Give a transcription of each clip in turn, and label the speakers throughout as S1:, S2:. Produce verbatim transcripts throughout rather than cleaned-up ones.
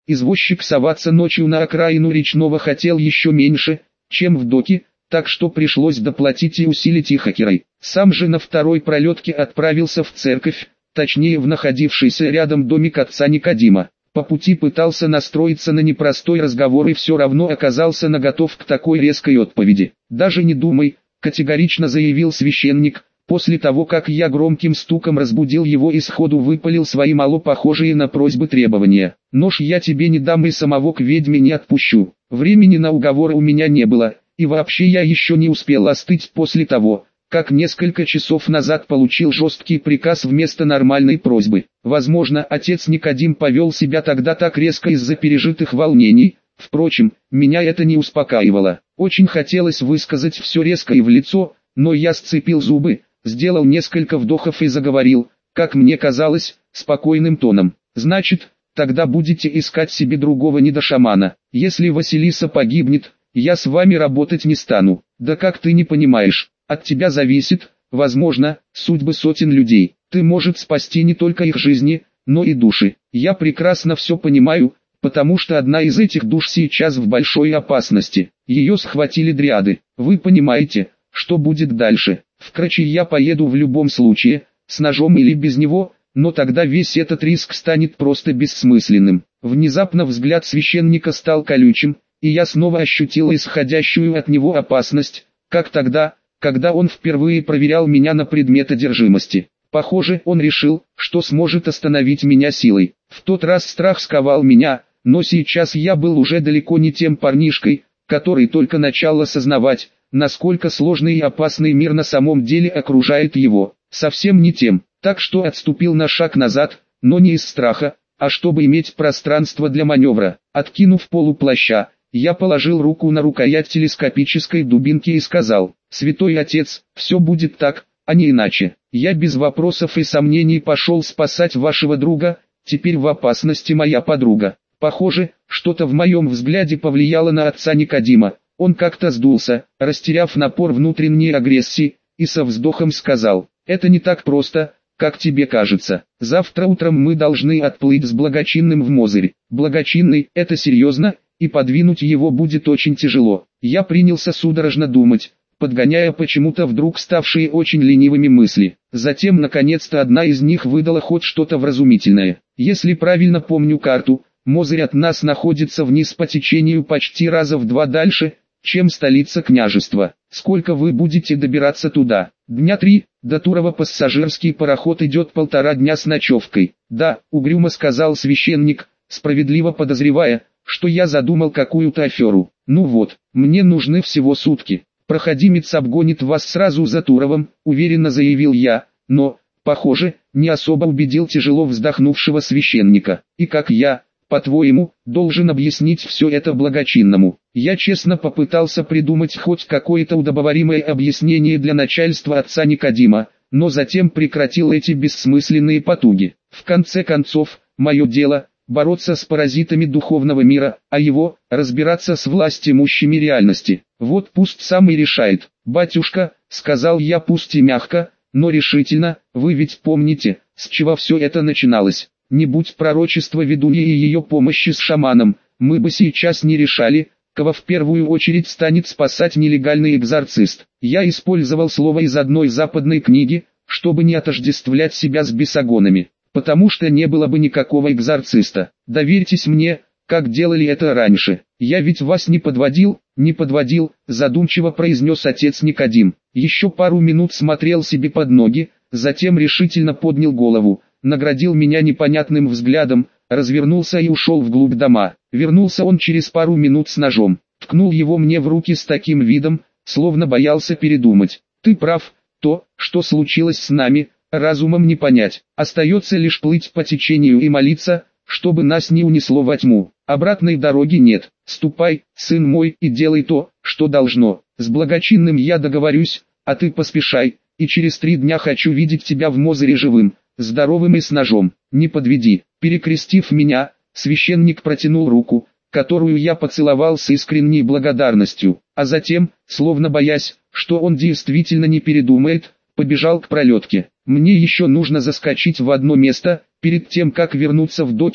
S1: Извозчик соваться ночью на окраину речного хотел еще меньше, чем в доки, так что пришлось доплатить и усилить их хакерой. Сам же на второй пролетке отправился в церковь, точнее в находившийся рядом домик отца Никодима. По пути пытался настроиться на непростой разговор и все равно оказался наготов к такой резкой отповеди. «Даже не думай», — категорично заявил священник, после того как я громким стуком разбудил его и сходу выпалил свои мало похожие на просьбы требования. «Нож я тебе не дам и самого к ведьме не отпущу. Времени на уговоры у меня не было, и вообще я еще не успел остыть после того, как несколько часов назад получил жесткий приказ вместо нормальной просьбы. Возможно, отец Никодим повел себя тогда так резко из-за пережитых волнений, впрочем, меня это не успокаивало. Очень хотелось высказать все резко и в лицо, но я сцепил зубы, сделал несколько вдохов и заговорил, как мне казалось, спокойным тоном. «Значит, тогда будете искать себе другого недошамана. Если Василиса погибнет, я с вами работать не стану. Да как ты не понимаешь? От тебя зависит, возможно, судьбы сотен людей. Ты может спасти не только их жизни, но и души. Я прекрасно все понимаю, потому что одна из этих душ сейчас в большой опасности. Ее схватили дриады. Вы понимаете, что будет дальше? В Крачи я поеду в любом случае, с ножом или без него, но тогда весь этот риск станет просто бессмысленным». Внезапно взгляд священника стал колючим, и я снова ощутил исходящую от него опасность, как тогда, когда он впервые проверял меня на предмет одержимости. Похоже, он решил, что сможет остановить меня силой. В тот раз страх сковал меня, но сейчас я был уже далеко не тем парнишкой, который только начал осознавать, насколько сложный и опасный мир на самом деле окружает его. Совсем не тем, так что отступил на шаг назад, но не из страха, а чтобы иметь пространство для маневра. Откинув полу плаща, я положил руку на рукоять телескопической дубинки и сказал: «Святой Отец, все будет так, а не иначе. Я без вопросов и сомнений пошел спасать вашего друга, теперь в опасности моя подруга». Похоже, что-то в моем взгляде повлияло на отца Никодима. Он как-то сдулся, растеряв напор внутренней агрессии, и со вздохом сказал: «Это не так просто, как тебе кажется. Завтра утром мы должны отплыть с благочинным в Мозырь. Благочинный – это серьезно, и подвинуть его будет очень тяжело». Я принялся судорожно думать, подгоняя почему-то вдруг ставшие очень ленивыми мысли. Затем наконец-то одна из них выдала хоть что-то вразумительное. «Если правильно помню карту, Мозырь от нас находится вниз по течению почти раза в два дальше, чем столица княжества. Сколько вы будете добираться туда?» «Дня три, до Турова пассажирский пароход идет полтора дня с ночевкой». «Да», — угрюмо сказал священник, справедливо подозревая, что я задумал какую-то аферу. «Ну вот, мне нужны всего сутки. Проходимец обгонит вас сразу за Туровом», — уверенно заявил я, но, похоже, не особо убедил тяжело вздохнувшего священника. «И как я, по-твоему, должен объяснить все это благочинному?» Я честно попытался придумать хоть какое-то удобоваримое объяснение для начальства отца Никодима, но затем прекратил эти бессмысленные потуги. В конце концов, мое дело — бороться с паразитами духовного мира, а его — разбираться с властимущими реальности. Вот пусть сам и решает. «Батюшка», — сказал я пусть и мягко, но решительно, — «вы ведь помните, с чего все это начиналось? Не будь пророчества ведуньи и ее помощи с шаманом, мы бы сейчас не решали, кого в первую очередь станет спасать нелегальный экзорцист». Я использовал слово из одной западной книги, чтобы не отождествлять себя с бесогонами, потому что не было бы никакого экзорциста. Доверьтесь мне, как делали это раньше. «Я ведь вас не подводил, не подводил», — задумчиво произнес отец Никодим. Еще пару минут смотрел себе под ноги, затем решительно поднял голову, наградил меня непонятным взглядом, развернулся и ушел вглубь дома. Вернулся он через пару минут с ножом, ткнул его мне в руки с таким видом, словно боялся передумать. «Ты прав, то, что случилось с нами, разумом не понять. Остается лишь плыть по течению и молиться, чтобы нас не унесло во тьму. Обратной дороги нет. Ступай, сын мой, и делай то, что должно. С благочинным я договорюсь, а ты поспешай, и через три дня хочу видеть тебя в Мозыре живым, здоровым и с ножом. Не подведи». Перекрестив меня, священник протянул руку, которую я поцеловал с искренней благодарностью, а затем, словно боясь, что он действительно не передумает, побежал к пролетке. «Мне еще нужно заскочить в одно место, перед тем как вернуться в доки»,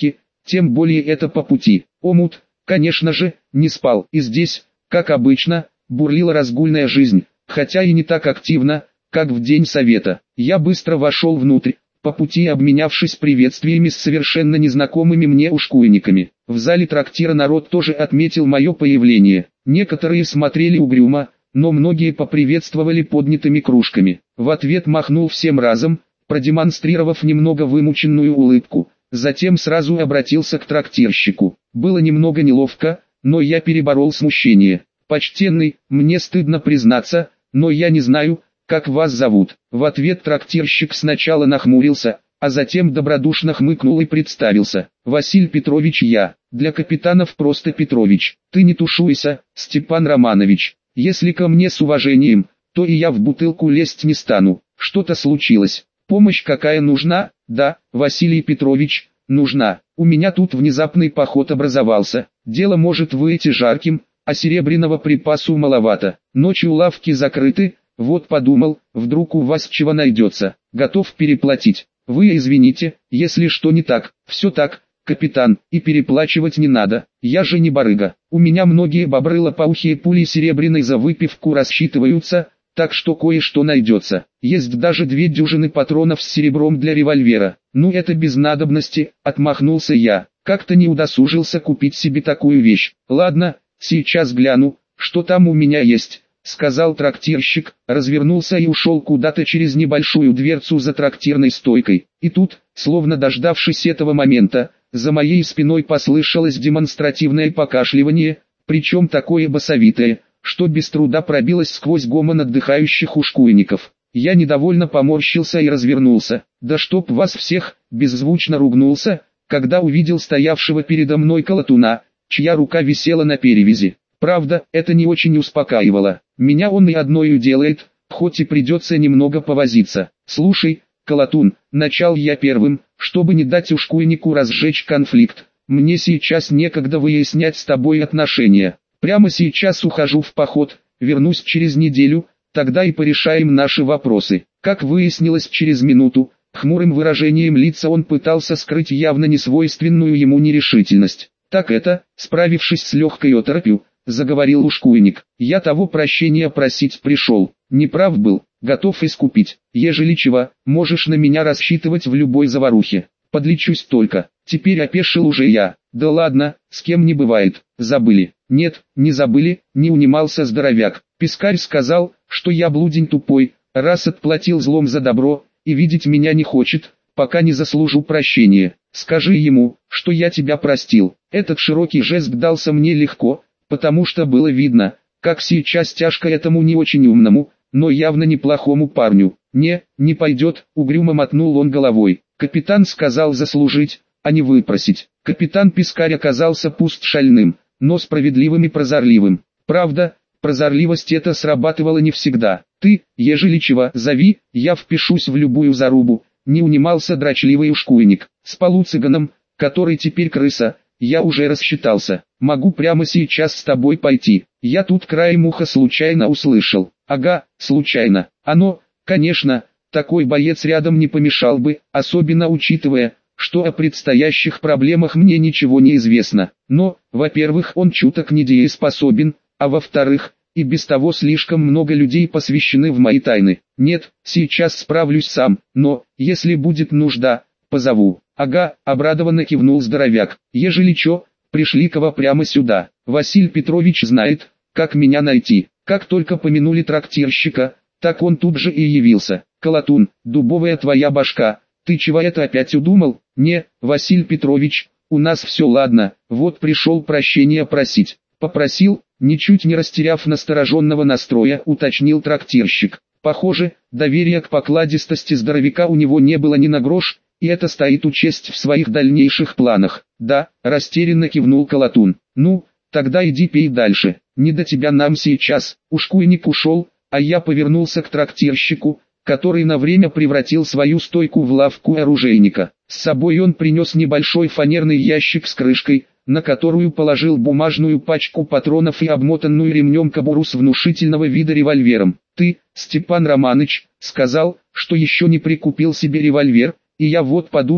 S1: тем более это по пути. Омут, конечно же, не спал, и здесь, как обычно, бурлила разгульная жизнь, хотя и не так активно, как в день совета. Я быстро вошел внутрь, по пути обменявшись приветствиями с совершенно незнакомыми мне ушкуйниками. В зале трактира народ тоже отметил мое появление. Некоторые смотрели угрюмо, но многие поприветствовали поднятыми кружками. В ответ махнул всем разом, продемонстрировав немного вымученную улыбку. Затем сразу обратился к трактирщику. Было немного неловко, но я переборол смущение. «Почтенный, мне стыдно признаться, но я не знаю, как вас зовут». В ответ трактирщик сначала нахмурился, а затем добродушно хмыкнул и представился. «Василий Петрович я, для капитанов просто Петрович. Ты не тушуйся, Степан Романович. Если ко мне с уважением, то и я в бутылку лезть не стану. Что-то случилось? Помощь какая нужна?» «Да, Василий Петрович, нужна. У меня тут внезапный поход образовался. Дело может выйти жарким, а серебряного припасу маловато. Ночью лавки закрыты, вот подумал, вдруг у вас чего найдется. Готов переплатить. Вы извините, если что не так». «Все так, капитан, и переплачивать не надо. Я же не барыга. У меня многие бобры лопоухие пули серебряной за выпивку рассчитываются, так что кое-что найдется. Есть даже две дюжины патронов с серебром для револьвера». «Ну это без надобности», — отмахнулся я. «Как-то не удосужился купить себе такую вещь. Ладно, сейчас гляну, что там у меня есть», — сказал трактирщик, развернулся и ушел куда-то через небольшую дверцу за трактирной стойкой. И тут, словно дождавшись этого момента, за моей спиной послышалось демонстративное покашливание, причем такое басовитое, что без труда пробилось сквозь гомон отдыхающих ушкуйников. Я недовольно поморщился и развернулся. «Да чтоб вас всех!» — беззвучно ругнулся, когда увидел стоявшего передо мной колотуна, чья рука висела на перевязи. Правда, это не очень успокаивало. Меня он и одною делает, хоть и придется немного повозиться. «Слушай, колотун», — начал я первым, чтобы не дать ушкуйнику разжечь конфликт. «Мне сейчас некогда выяснять с тобой отношения. Прямо сейчас ухожу в поход, вернусь через неделю, тогда и порешаем наши вопросы». Как выяснилось через минуту, хмурым выражением лица он пытался скрыть явно несвойственную ему нерешительность. «Так это, справившись с легкой оторопью, — заговорил ушкуйник, — я того прощения просить пришел. Неправ был, готов искупить. Ежели чего, можешь на меня рассчитывать в любой заварухе. Подлечусь только». Теперь опешил уже я. «Да ладно, с кем не бывает. Забыли?» «Нет, не забыли», — не унимался здоровяк. «Пискарь сказал, что я блудень тупой, раз отплатил злом за добро, и видеть меня не хочет, пока не заслужу прощения. Скажи ему, что я тебя простил». Этот широкий жест дался мне легко, потому что было видно, как сейчас тяжко этому не очень умному, но явно неплохому парню. «Не, не пойдет», — угрюмо мотнул он головой. «Капитан сказал заслужить, а не выпросить». Капитан Пискарь оказался пуст шальным, но справедливым и прозорливым. Правда, прозорливость эта срабатывала не всегда. «Ты, ежели чего, зови, я впишусь в любую зарубу», — не унимался дрочливый ушкуйник. «С полуцыганом, который теперь крыса, я уже рассчитался. Могу прямо сейчас с тобой пойти. Я тут краем уха случайно услышал». «Ага, случайно. Оно, конечно, такой боец рядом не помешал бы, особенно учитывая, что о предстоящих проблемах мне ничего не известно. Но, во-первых, он чуток недееспособен, а во-вторых, и без того слишком много людей посвящены в мои тайны. Нет, сейчас справлюсь сам, но, если будет нужда, позову». «Ага», — обрадованно кивнул здоровяк. «Ежели чё, пришли кого прямо сюда. Василий Петрович знает, как меня найти». Как только помянули трактирщика, так он тут же и явился. «Колотун, дубовая твоя башка, ты чего это опять удумал?» «Не, Василий Петрович, у нас все ладно, вот пришел прощения просить». «Попросил?» — ничуть не растеряв настороженного настроя, уточнил трактирщик. Похоже, доверия к покладистости здоровяка у него не было ни на грош, и это стоит учесть в своих дальнейших планах. «Да», — растерянно кивнул колотун. «Ну, тогда иди пей дальше, не до тебя нам сейчас». Ушкуйник ушел, а я повернулся к трактирщику, который на время превратил свою стойку в лавку оружейника. С собой он принес небольшой фанерный ящик с крышкой, на которую положил бумажную пачку патронов и обмотанную ремнем кобуру с внушительного вида револьвером. «Ты, Степан Романыч, сказал, что еще не прикупил себе револьвер, и я вот подумал,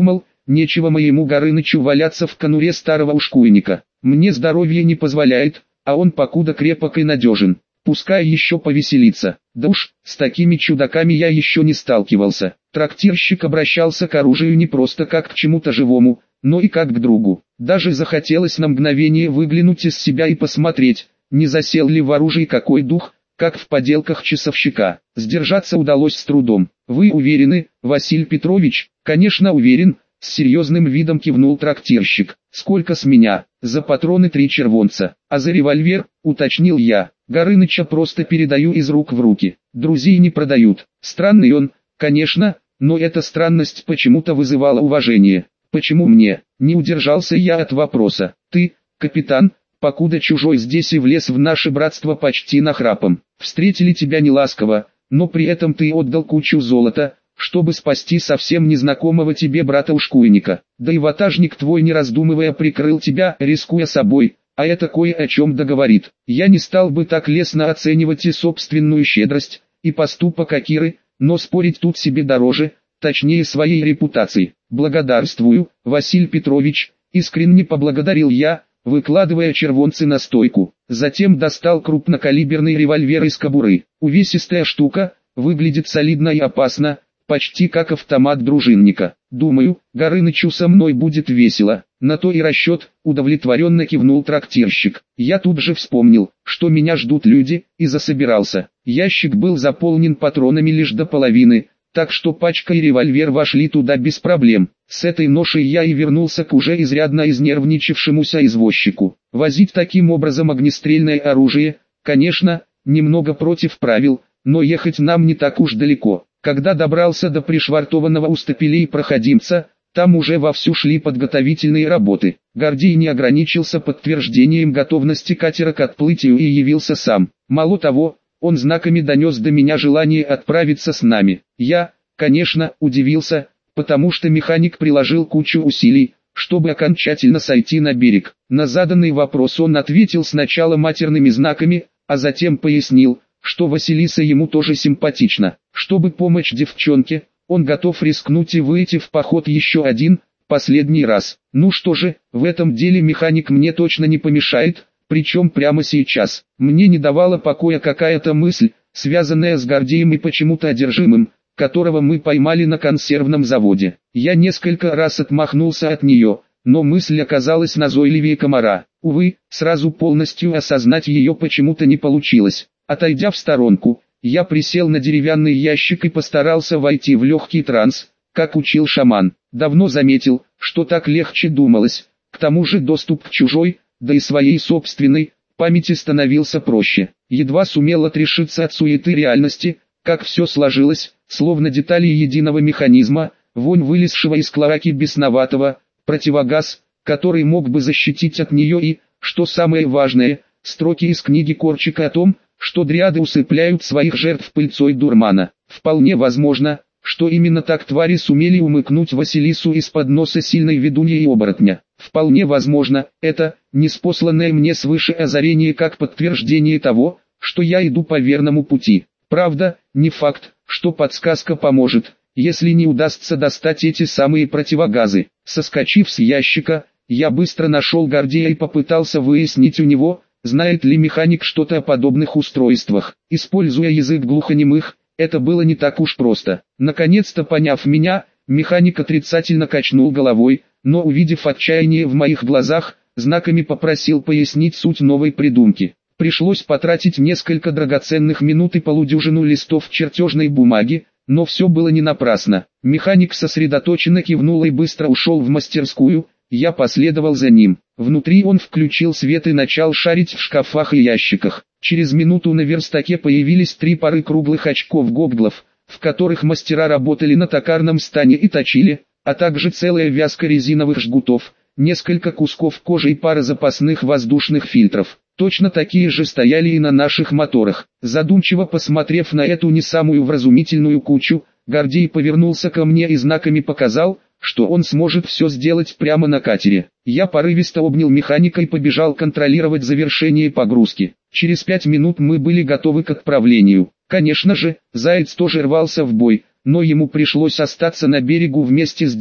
S1: нечего моему Горынычу валяться в конуре старого ушкуйника. Мне здоровье не позволяет, а он покуда крепок и надежен. Пускай еще повеселится. Да уж, с такими чудаками я еще не сталкивался. Трактирщик обращался к оружию не просто как к чему-то живому, но и как к другу. Даже захотелось на мгновение выглянуть из себя и посмотреть, не засел ли в оружии какой дух, как в поделках часовщика. Сдержаться удалось с трудом. «Вы уверены, Василий Петрович?» «Конечно уверен», — с серьезным видом кивнул трактирщик. «Сколько с меня?» «За патроны три червонца. А за револьвер?» — уточнил я. «Горыныча просто передаю из рук в руки. Друзей не продают. Странный он, конечно, но эта странность почему-то вызывала уважение. Почему мне?» Не удержался я от вопроса. «Ты, капитан, покуда чужой здесь и влез в наше братство почти нахрапом. Встретили тебя неласково, но при этом ты отдал кучу золота, чтобы спасти совсем незнакомого тебе брата-ушкуйника. Да и ватажник твой, не раздумывая, прикрыл тебя, рискуя собой, а это кое о чем договорит. Я не стал бы так лестно оценивать и собственную щедрость, и поступок Акиры, но спорить тут себе дороже, точнее своей репутацией. Благодарствую, Василий Петрович», — искренне поблагодарил я, выкладывая червонцы на стойку. Затем достал крупнокалиберный револьвер из кобуры. Увесистая штука, выглядит солидно и опасно, почти как автомат дружинника. «Думаю, Горынычу со мной будет весело». «На то и расчет», — удовлетворенно кивнул трактирщик. Я тут же вспомнил, что меня ждут люди, и засобирался. Ящик был заполнен патронами лишь до половины, так что пачка и револьвер вошли туда без проблем. С этой ношей я и вернулся к уже изрядно изнервничавшемуся извозчику. Возить таким образом огнестрельное оружие, конечно, немного против правил, но ехать нам не так уж далеко. Когда добрался до пришвартованного у стапелей проходимца, там уже вовсю шли подготовительные работы. Гордей не ограничился подтверждением готовности катера к отплытию и явился сам. Мало того, он знаками донес до меня желание отправиться с нами. Я, конечно, удивился, потому что механик приложил кучу усилий, чтобы окончательно сойти на берег. На заданный вопрос он ответил сначала матерными знаками, а затем пояснил, что Василиса ему тоже симпатична. Чтобы помочь девчонке, он готов рискнуть и выйти в поход еще один, последний раз. Ну что же, в этом деле механик мне точно не помешает, причем прямо сейчас. Мне не давала покоя какая-то мысль, связанная с Гордеем и почему-то одержимым, которого мы поймали на консервном заводе. Я несколько раз отмахнулся от нее, но мысль оказалась назойливее комара. Увы, сразу полностью осознать ее почему-то не получилось. Отойдя в сторонку, я присел на деревянный ящик и постарался войти в легкий транс, как учил шаман. Давно заметил, что так легче думалось. К тому же доступ к чужой, да и своей собственной, памяти становился проще. Едва сумел отрешиться от суеты реальности, как все сложилось, словно детали единого механизма, вонь вылезшего из клоаки бесноватого, противогаз, который мог бы защитить от нее и, что самое важное, строки из книги Корчика о том, что дриады усыпляют своих жертв пыльцой дурмана. Вполне возможно, что именно так твари сумели умыкнуть Василису из-под носа сильной ведуньи и оборотня. Вполне возможно, это, ниспосланное мне свыше озарение как подтверждение того, что я иду по верному пути. Правда, не факт, что подсказка поможет, если не удастся достать эти самые противогазы. Соскочив с ящика, я быстро нашел Гордея и попытался выяснить у него, знает ли механик что-то о подобных устройствах. Используя язык глухонемых, это было не так уж просто. Наконец-то поняв меня, механик отрицательно качнул головой, но увидев отчаяние в моих глазах, знаками попросил пояснить суть новой придумки. Пришлось потратить несколько драгоценных минут и полудюжину листов чертежной бумаги, но все было не напрасно. Механик сосредоточенно кивнул и быстро ушел в мастерскую, я последовал за ним. Внутри он включил свет и начал шарить в шкафах и ящиках. Через минуту на верстаке появились три пары круглых очков-гоглов, в которых мастера работали на токарном стане и точили, а также целая вязка резиновых жгутов, несколько кусков кожи и пара запасных воздушных фильтров. Точно такие же стояли и на наших моторах. Задумчиво посмотрев на эту не самую вразумительную кучу, Гордей повернулся ко мне и знаками показал, что он сможет все сделать прямо на катере. Я порывисто обнял механика и побежал контролировать завершение погрузки. Через пять минут мы были готовы к отправлению. Конечно же, Заяц тоже рвался в бой, но ему пришлось остаться на берегу вместе с Димой,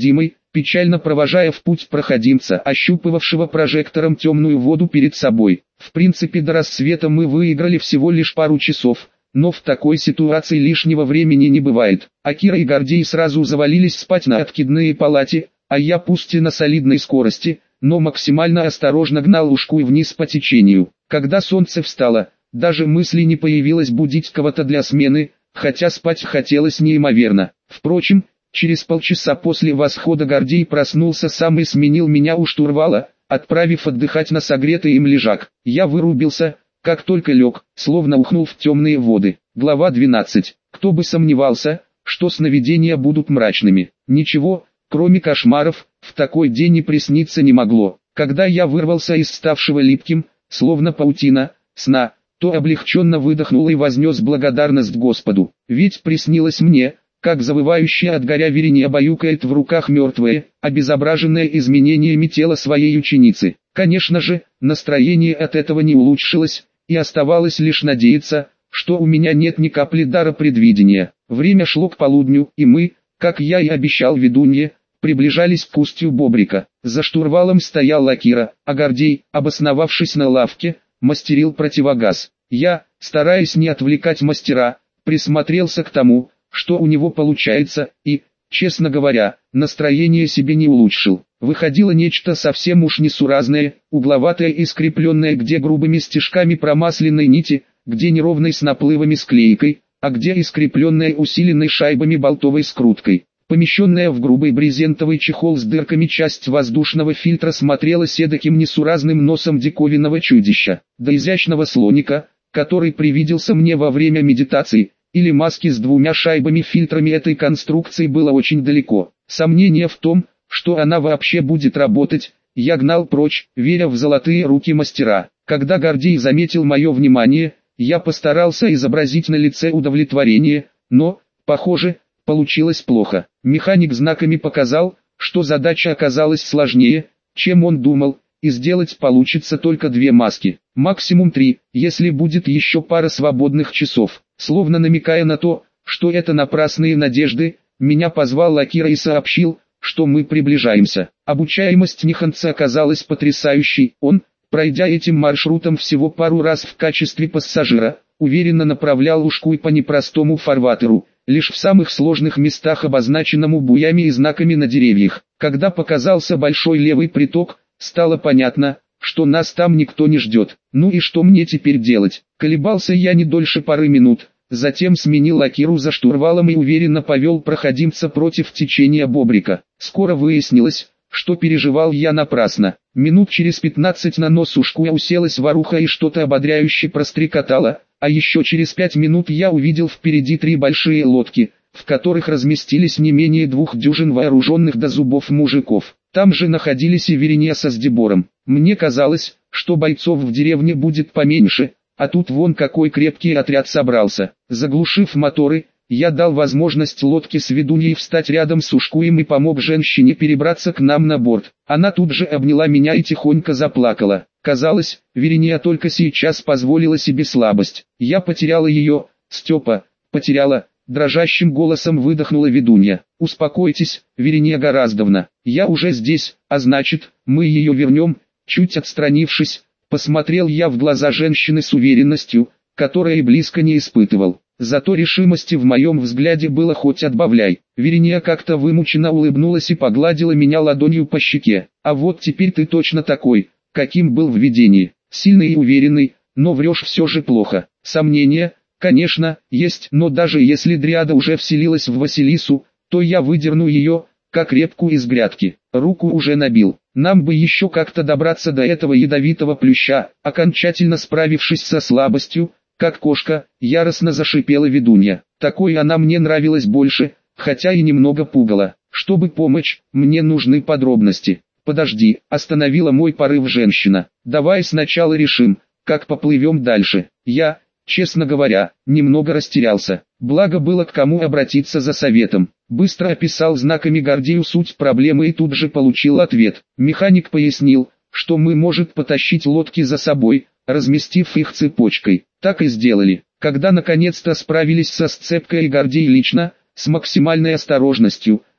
S1: печально провожая в путь проходимца, ощупывавшего прожектором темную воду перед собой. В принципе, до рассвета мы выиграли всего лишь пару часов, но в такой ситуации лишнего времени не бывает. Акира и Гордей сразу завалились спать на откидные палате, а я пусть и на солидной скорости, но максимально осторожно гнал ушку вниз по течению. Когда солнце встало, даже мысли не появилось будить кого-то для смены, хотя спать хотелось неимоверно. Впрочем, через полчаса после восхода Гордей проснулся сам и сменил меня у штурвала, отправив отдыхать на согретый им лежак. Я вырубился, как только лег, словно ухнул в темные воды. Глава двенадцать. Кто бы сомневался, что сновидения будут мрачными. Ничего, кроме кошмаров, в такой день и присниться не могло. Когда я вырвался из ставшего липким, словно паутина, сна, то облегченно выдохнул и вознес благодарность Господу. Ведь приснилось мне, как завывающая от горя Верения баюкает в руках мертвое, обезображенное изменениями тело своей ученицы. Конечно же, настроение от этого не улучшилось, и оставалось лишь надеяться, что у меня нет ни капли дара предвидения. Время шло к полудню, и мы, как я и обещал ведунье, приближались к устью Бобрика. За штурвалом стоял Акира, а Гордей, обосновавшись на лавке, мастерил противогаз. Я, стараясь не отвлекать мастера, присмотрелся к тому, что у него получается, и, честно говоря, настроение себе не улучшил. Выходило нечто совсем уж несуразное, угловатое и скрепленное где грубыми стежками промасленной нити, где неровной с наплывами склейкой, а где и скрепленное усиленной шайбами болтовой скруткой. Помещенная в грубый брезентовый чехол с дырками часть воздушного фильтра смотрелась эдаким несуразным носом диковинного чудища. До изящного слоника, который привиделся мне во время медитации, или маски с двумя шайбами-фильтрами этой конструкции было очень далеко. Сомнение в том, что она вообще будет работать, я гнал прочь, веря в золотые руки мастера. Когда Гордей заметил мое внимание, я постарался изобразить на лице удовлетворение, но, похоже, получилось плохо. Механик знаками показал, что задача оказалась сложнее, чем он думал, и сделать получится только две маски, максимум три, если будет еще пара свободных часов. Словно намекая на то, что это напрасные надежды, меня позвал Акира и сообщил, что мы приближаемся. Обучаемость Ниханца оказалась потрясающей. Он, пройдя этим маршрутом всего пару раз в качестве пассажира, уверенно направлял ушкуй по непростому фарватеру, лишь в самых сложных местах, обозначенному буями и знаками на деревьях. Когда показался большой левый приток, стало понятно, что нас там никто не ждет. Ну и что мне теперь делать? Колебался я не дольше пары минут, затем сменил Акиру за штурвалом и уверенно повел проходимца против течения Бобрика. Скоро выяснилось, что переживал я напрасно. Минут через пятнадцать на нос ушкуя уселась воруха и что-то ободряюще прострекотала, а еще через пять минут я увидел впереди три большие лодки, в которых разместились не менее двух дюжин вооруженных до зубов мужиков. Там же находились и Верения со Сдебором. Мне казалось, что бойцов в деревне будет поменьше, а тут вон какой крепкий отряд собрался. Заглушив моторы, я дал возможность лодке с ведуньей встать рядом с ушкуем и помог женщине перебраться к нам на борт. Она тут же обняла меня и тихонько заплакала. Казалось, Верения только сейчас позволила себе слабость. Я потеряла ее, Степа, потеряла. Дрожащим голосом выдохнула ведунья. «Успокойтесь, Верения Гораздовна, я уже здесь, а значит, мы ее вернем». Чуть отстранившись, посмотрел я в глаза женщины с уверенностью, которая и близко не испытывал. Зато решимости в моем взгляде было хоть отбавляй. Верения как-то вымученно улыбнулась и погладила меня ладонью по щеке. «А вот теперь ты точно такой, каким был в видении. Сильный и уверенный, но врешь все же плохо. Сомнения, конечно, есть, но даже если Дриада уже вселилась в Василису, то я выдерну ее, как репку из грядки. Руку уже набил. Нам бы еще как-то добраться до этого ядовитого плюща». Окончательно справившись со слабостью, как кошка, яростно зашипела ведунья. Такой она мне нравилась больше, хотя и немного пугала. «Чтобы помочь, мне нужны подробности». «Подожди», остановила мой порыв женщина. «Давай сначала решим, как поплывем дальше». Я, честно говоря, немного растерялся. Благо было к кому обратиться за советом. Быстро описал знаками Гордею суть проблемы и тут же получил ответ. Механик пояснил, что мы может потащить лодки за собой, разместив их цепочкой. Так и сделали. Когда наконец-то справились со сцепкой, и Гордей лично, с максимальной осторожностью,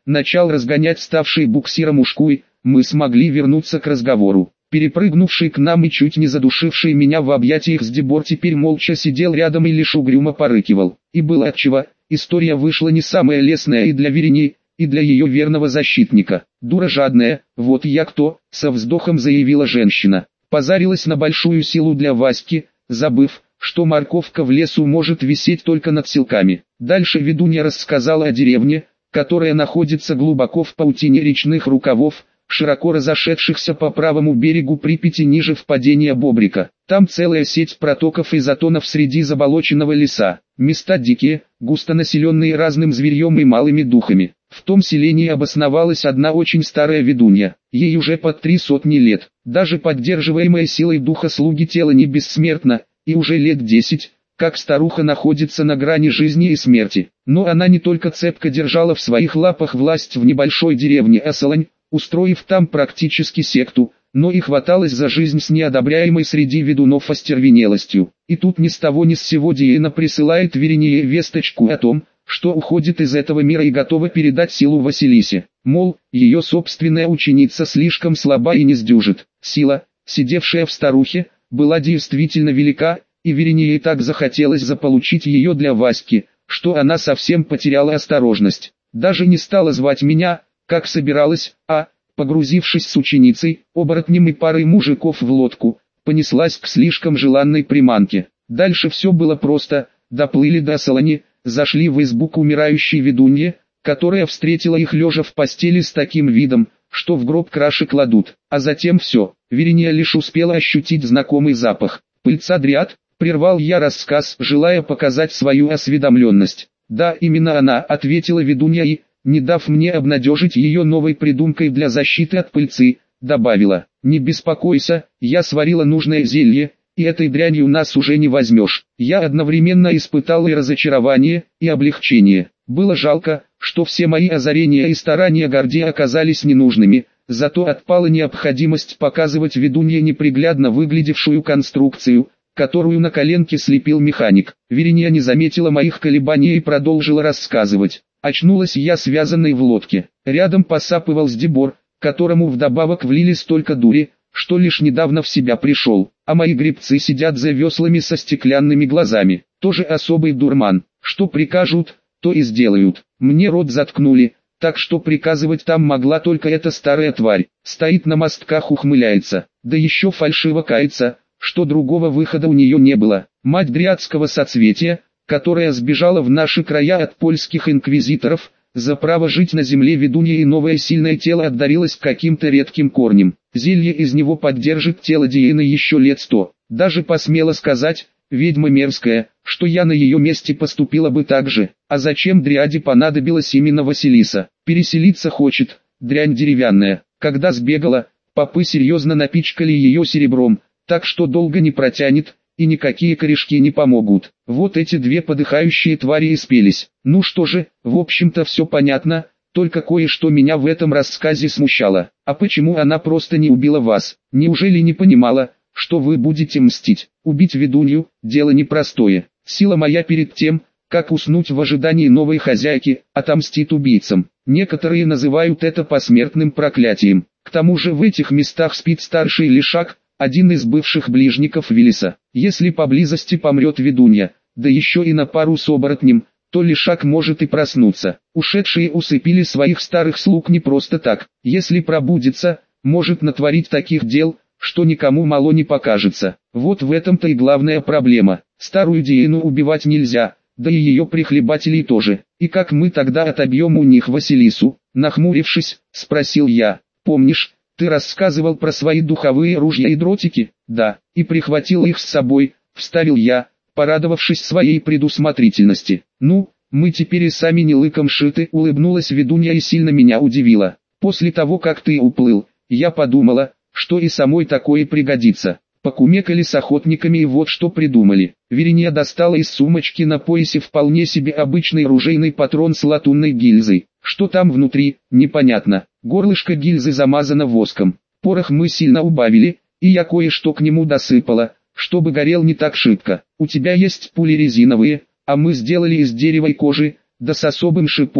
S1: начал разгонять ставший буксиром ушкуй, мы смогли вернуться к разговору. Перепрыгнувший к нам и чуть не задушивший меня в объятиях Сдебор теперь молча сидел рядом и лишь угрюмо порыкивал. И было отчего, история вышла не самая лестная и для Верени, и для ее верного защитника. Дура жадная, вот я кто, со вздохом заявила женщина. Позарилась на большую силу для Васьки, забыв, что морковка в лесу может висеть только над селками. Дальше ведунья рассказала о деревне, которая находится глубоко в паутине речных рукавов, широко разошедшихся по правому берегу Припяти ниже впадения Бобрика. Там целая сеть протоков и затонов среди заболоченного леса. Места дикие, густонаселенные разным зверьем и малыми духами. В том селении обосновалась одна очень старая ведунья. Ей уже под три сотни лет. Даже поддерживаемая силой духа слуги тела не бессмертна, и уже лет десять, как старуха находится на грани жизни и смерти. Но она не только цепко держала в своих лапах власть в небольшой деревне Эсолонь, устроив там практически секту, но и хваталась за жизнь с неодобряемой среди ведунов остервенелостью. И тут ни с того ни с сего Диена присылает Веренее весточку о том, что уходит из этого мира и готова передать силу Василисе. Мол, ее собственная ученица слишком слаба и не сдюжит. Сила, сидевшая в старухе, была действительно велика, и Веренее так захотелось заполучить ее для Васьки, что она совсем потеряла осторожность. Даже не стала звать меня, как собиралась, а, погрузившись с ученицей, оборотнем и парой мужиков в лодку, понеслась к слишком желанной приманке. Дальше все было просто, доплыли до Солони, зашли в избу к умирающей ведунье, которая встретила их лежа в постели с таким видом, что в гроб краши кладут. А затем все, Верения лишь успела ощутить знакомый запах. Пыльца дряд, прервал я рассказ, желая показать свою осведомленность. Да, именно она, ответила ведунья и, не дав мне обнадежить ее новой придумкой для защиты от пыльцы, добавила: «Не беспокойся, я сварила нужное зелье, и этой дрянью нас уже не возьмешь». Я одновременно испытал и разочарование, и облегчение. Было жалко, что все мои озарения и старания Гордея оказались ненужными, зато отпала необходимость показывать ведунье неприглядно выглядевшую конструкцию, которую на коленке слепил механик. Верения не заметила моих колебаний и продолжила рассказывать. Очнулась я связанной в лодке. Рядом посапывал Сдебор, которому вдобавок влили столько дури, что лишь недавно в себя пришел. А мои гребцы сидят за веслами со стеклянными глазами. Тоже особый дурман. Что прикажут, то и сделают. Мне рот заткнули, так что приказывать там могла только эта старая тварь. Стоит на мостках, ухмыляется. Да еще фальшиво кается, что другого выхода у нее не было. Мать дрядского соцветия, которая сбежала в наши края от польских инквизиторов, за право жить на земле ведунья и новое сильное тело отдарилась каким-то редким корнем. Зелье из него поддержит тело Диены еще лет сто. Даже посмела сказать, ведьма мерзкая, что я на ее месте поступила бы так же. А зачем дряди понадобилась именно Василиса? Переселиться хочет, дрянь деревянная. Когда сбегала, попы серьезно напичкали ее серебром, так что долго не протянет, и никакие корешки не помогут. Вот эти две подыхающие твари и спелись. Ну что же, в общем-то все понятно, только кое-что меня в этом рассказе смущало. А почему она просто не убила вас? Неужели не понимала, что вы будете мстить? Убить ведунью – дело непростое. Сила моя перед тем, как уснуть в ожидании новой хозяйки, отомстит убийцам. Некоторые называют это посмертным проклятием. К тому же в этих местах спит старший лишак, один из бывших ближников Велеса. Если поблизости помрет ведунья, да еще и на пару с оборотнем, то лишак может и проснуться. Ушедшие усыпили своих старых слуг не просто так. Если пробудится, может натворить таких дел, что никому мало не покажется. Вот в этом-то и главная проблема. Старую Диену убивать нельзя, да и ее прихлебателей тоже. И как мы тогда отобьем у них Василису? Нахмурившись, спросил я. Помнишь, ты рассказывал про свои духовые ружья и дротики? Да, и прихватил их с собой, вставил я, порадовавшись своей предусмотрительности. Ну, мы теперь и сами не лыком шиты, улыбнулась ведунья и сильно меня удивила. После того, как ты уплыл, я подумала, что и самой такое пригодится. Покумекали с охотниками и вот что придумали. Верения достала из сумочки на поясе вполне себе обычный ружейный патрон с латунной гильзой. Что там внутри, непонятно. Горлышко гильзы замазано воском. Порох мы сильно убавили, и я кое-что к нему досыпала, чтобы горел не так шибко. У тебя есть пули резиновые, а мы сделали из дерева и кожи, да с особым шипом,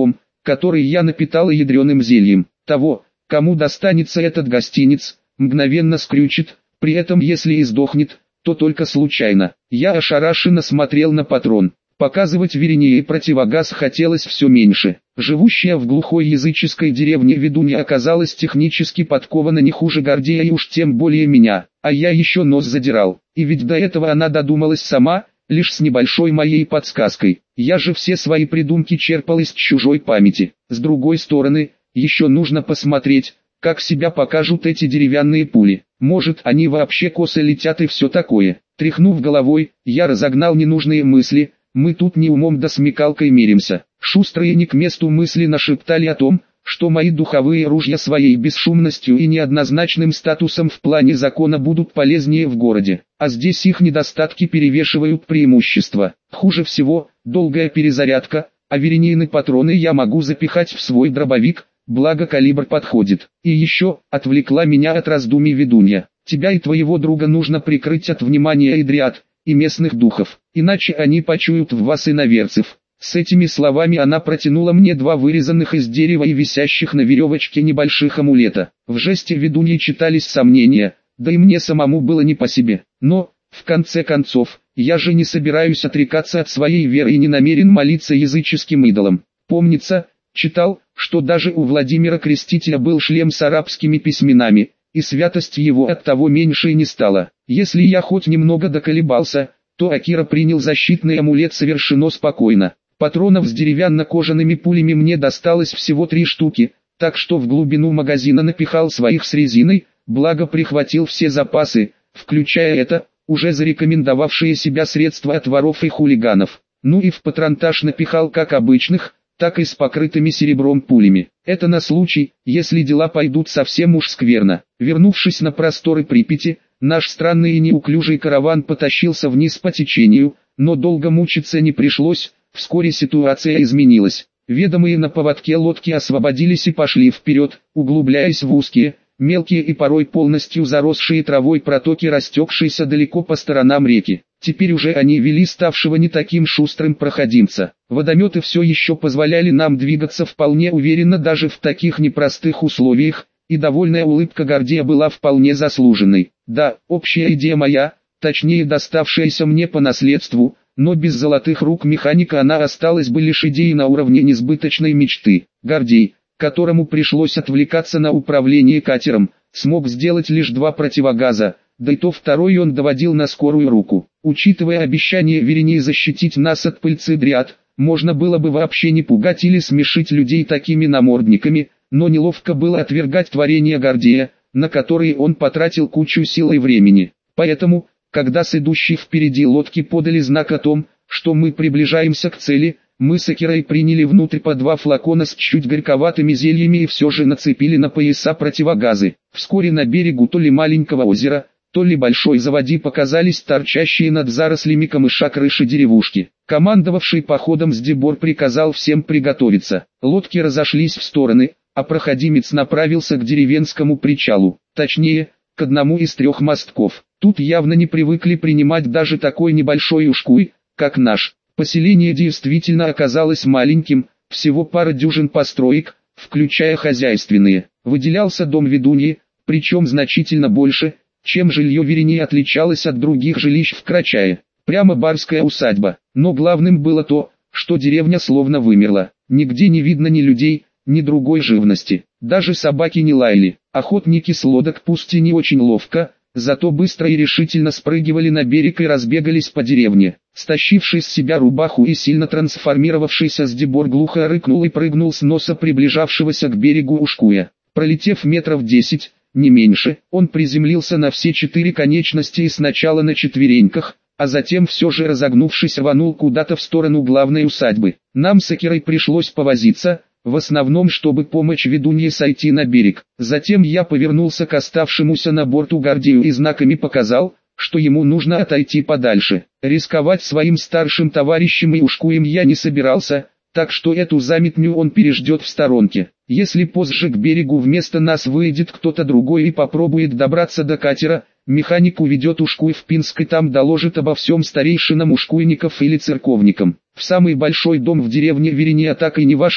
S1: который я напитала ядреным зельем. Того, кому достанется этот гостиниц, мгновенно скрючит, при этом если и сдохнет, то только случайно. Я ошарашенно смотрел на патрон. Показывать Веринее противогаз хотелось все меньше. Живущая в глухой языческой деревне ведунья оказалась технически подкована не хуже Гордея и уж тем более меня, а я еще нос задирал. И ведь до этого она додумалась сама, лишь с небольшой моей подсказкой. Я же все свои придумки черпал из чужой памяти. С другой стороны, еще нужно посмотреть, как себя покажут эти деревянные пули. Может, они вообще косо летят и все такое. Тряхнув головой, я разогнал ненужные мысли. Мы тут не умом да смекалкой миримся. Шустрые не к месту мысли нашептали о том, что мои духовые ружья своей бесшумностью и неоднозначным статусом в плане закона будут полезнее в городе, а здесь их недостатки перевешивают преимущества. Хуже всего, долгая перезарядка, а Веринеины патроны я могу запихать в свой дробовик, благо калибр подходит. И еще, отвлекла меня от раздумий ведунья. Тебя и твоего друга нужно прикрыть от внимания Идриад и местных духов, иначе они почуют в вас иноверцев. С этими словами она протянула мне два вырезанных из дерева и висящих на веревочке небольших амулета. В жесте ведуньи читались сомнения, да и мне самому было не по себе. Но, в конце концов, я же не собираюсь отрекаться от своей веры и не намерен молиться языческим идолам. Помнится, читал, что даже у Владимира Крестителя был шлем с арабскими письменами, и святость его от того меньше и не стала. Если я хоть немного доколебался, то Акира принял защитный амулет совершенно спокойно. Патронов с деревянно-кожаными пулями мне досталось всего три штуки, так что в глубину магазина напихал своих с резиной, благо прихватил все запасы, включая это, уже зарекомендовавшие себя средства от воров и хулиганов. Ну и в патронтаж напихал как обычных, так и с покрытыми серебром пулями. Это на случай, если дела пойдут совсем уж скверно. Вернувшись на просторы Припяти, наш странный и неуклюжий караван потащился вниз по течению, но долго мучиться не пришлось, вскоре ситуация изменилась. Ведомые на поводке лодки освободились и пошли вперед, углубляясь в узкие, мелкие и порой полностью заросшие травой протоки, растекшиеся далеко по сторонам реки. Теперь уже они вели ставшего не таким шустрым проходимца. Водометы все еще позволяли нам двигаться вполне уверенно даже в таких непростых условиях, и довольная улыбка Гордея была вполне заслуженной. Да, общая идея моя, точнее доставшаяся мне по наследству, но без золотых рук механика она осталась бы лишь идеей на уровне несбыточной мечты. Гордей, которому пришлось отвлекаться на управление катером, смог сделать лишь два противогаза, да и то второй он доводил на скорую руку. Учитывая обещание Веринеи защитить нас от пыльцы дриад, можно было бы вообще не пугать или смешить людей такими намордниками, но неловко было отвергать творение Гордея, на которые он потратил кучу сил и времени. Поэтому, когда с идущей впереди лодки подали знак о том, что мы приближаемся к цели, мы с Акирой приняли внутрь по два флакона с чуть горьковатыми зельями и все же нацепили на пояса противогазы. Вскоре на берегу то ли маленького озера, то ли большой заводи показались торчащие над зарослями камыша крыши деревушки. Командовавший походом Сдебор приказал всем приготовиться. Лодки разошлись в стороны, а проходимец направился к деревенскому причалу, точнее, к одному из трех мостков. Тут явно не привыкли принимать даже такой небольшой ушкуй, как наш. Поселение действительно оказалось маленьким, всего пара дюжин построек, включая хозяйственные. Выделялся дом ведуньи, причем значительно больше, чем жилье Веринеи отличалось от других жилищ в Крачае. Прямо барская усадьба. Но главным было то, что деревня словно вымерла. Нигде не видно ни людей, ни другой живности. Даже собаки не лаяли. Охотники с лодок пусть и не очень ловко, зато быстро и решительно спрыгивали на берег и разбегались по деревне. Стащивший с себя рубаху и сильно трансформировавшийся Сдебор глухо рыкнул и прыгнул с носа приближавшегося к берегу ушкуя. Пролетев метров десять, не меньше, он приземлился на все четыре конечности и сначала на четвереньках, а затем все же разогнувшись рванул куда-то в сторону главной усадьбы. Нам с Акирой пришлось повозиться, в основном чтобы помочь ведунье сойти на берег. Затем я повернулся к оставшемуся на борту Гордею и знаками показал, что ему нужно отойти подальше. Рисковать своим старшим товарищем и ушкуем я не собирался, так что эту заметню он переждет в сторонке. Если позже к берегу вместо нас выйдет кто-то другой и попробует добраться до катера, механик уведет ушкуй в Пинск и там доложит обо всем старейшинам ушкуйников или церковникам. В самый большой дом в деревне Веринея так и не вошла.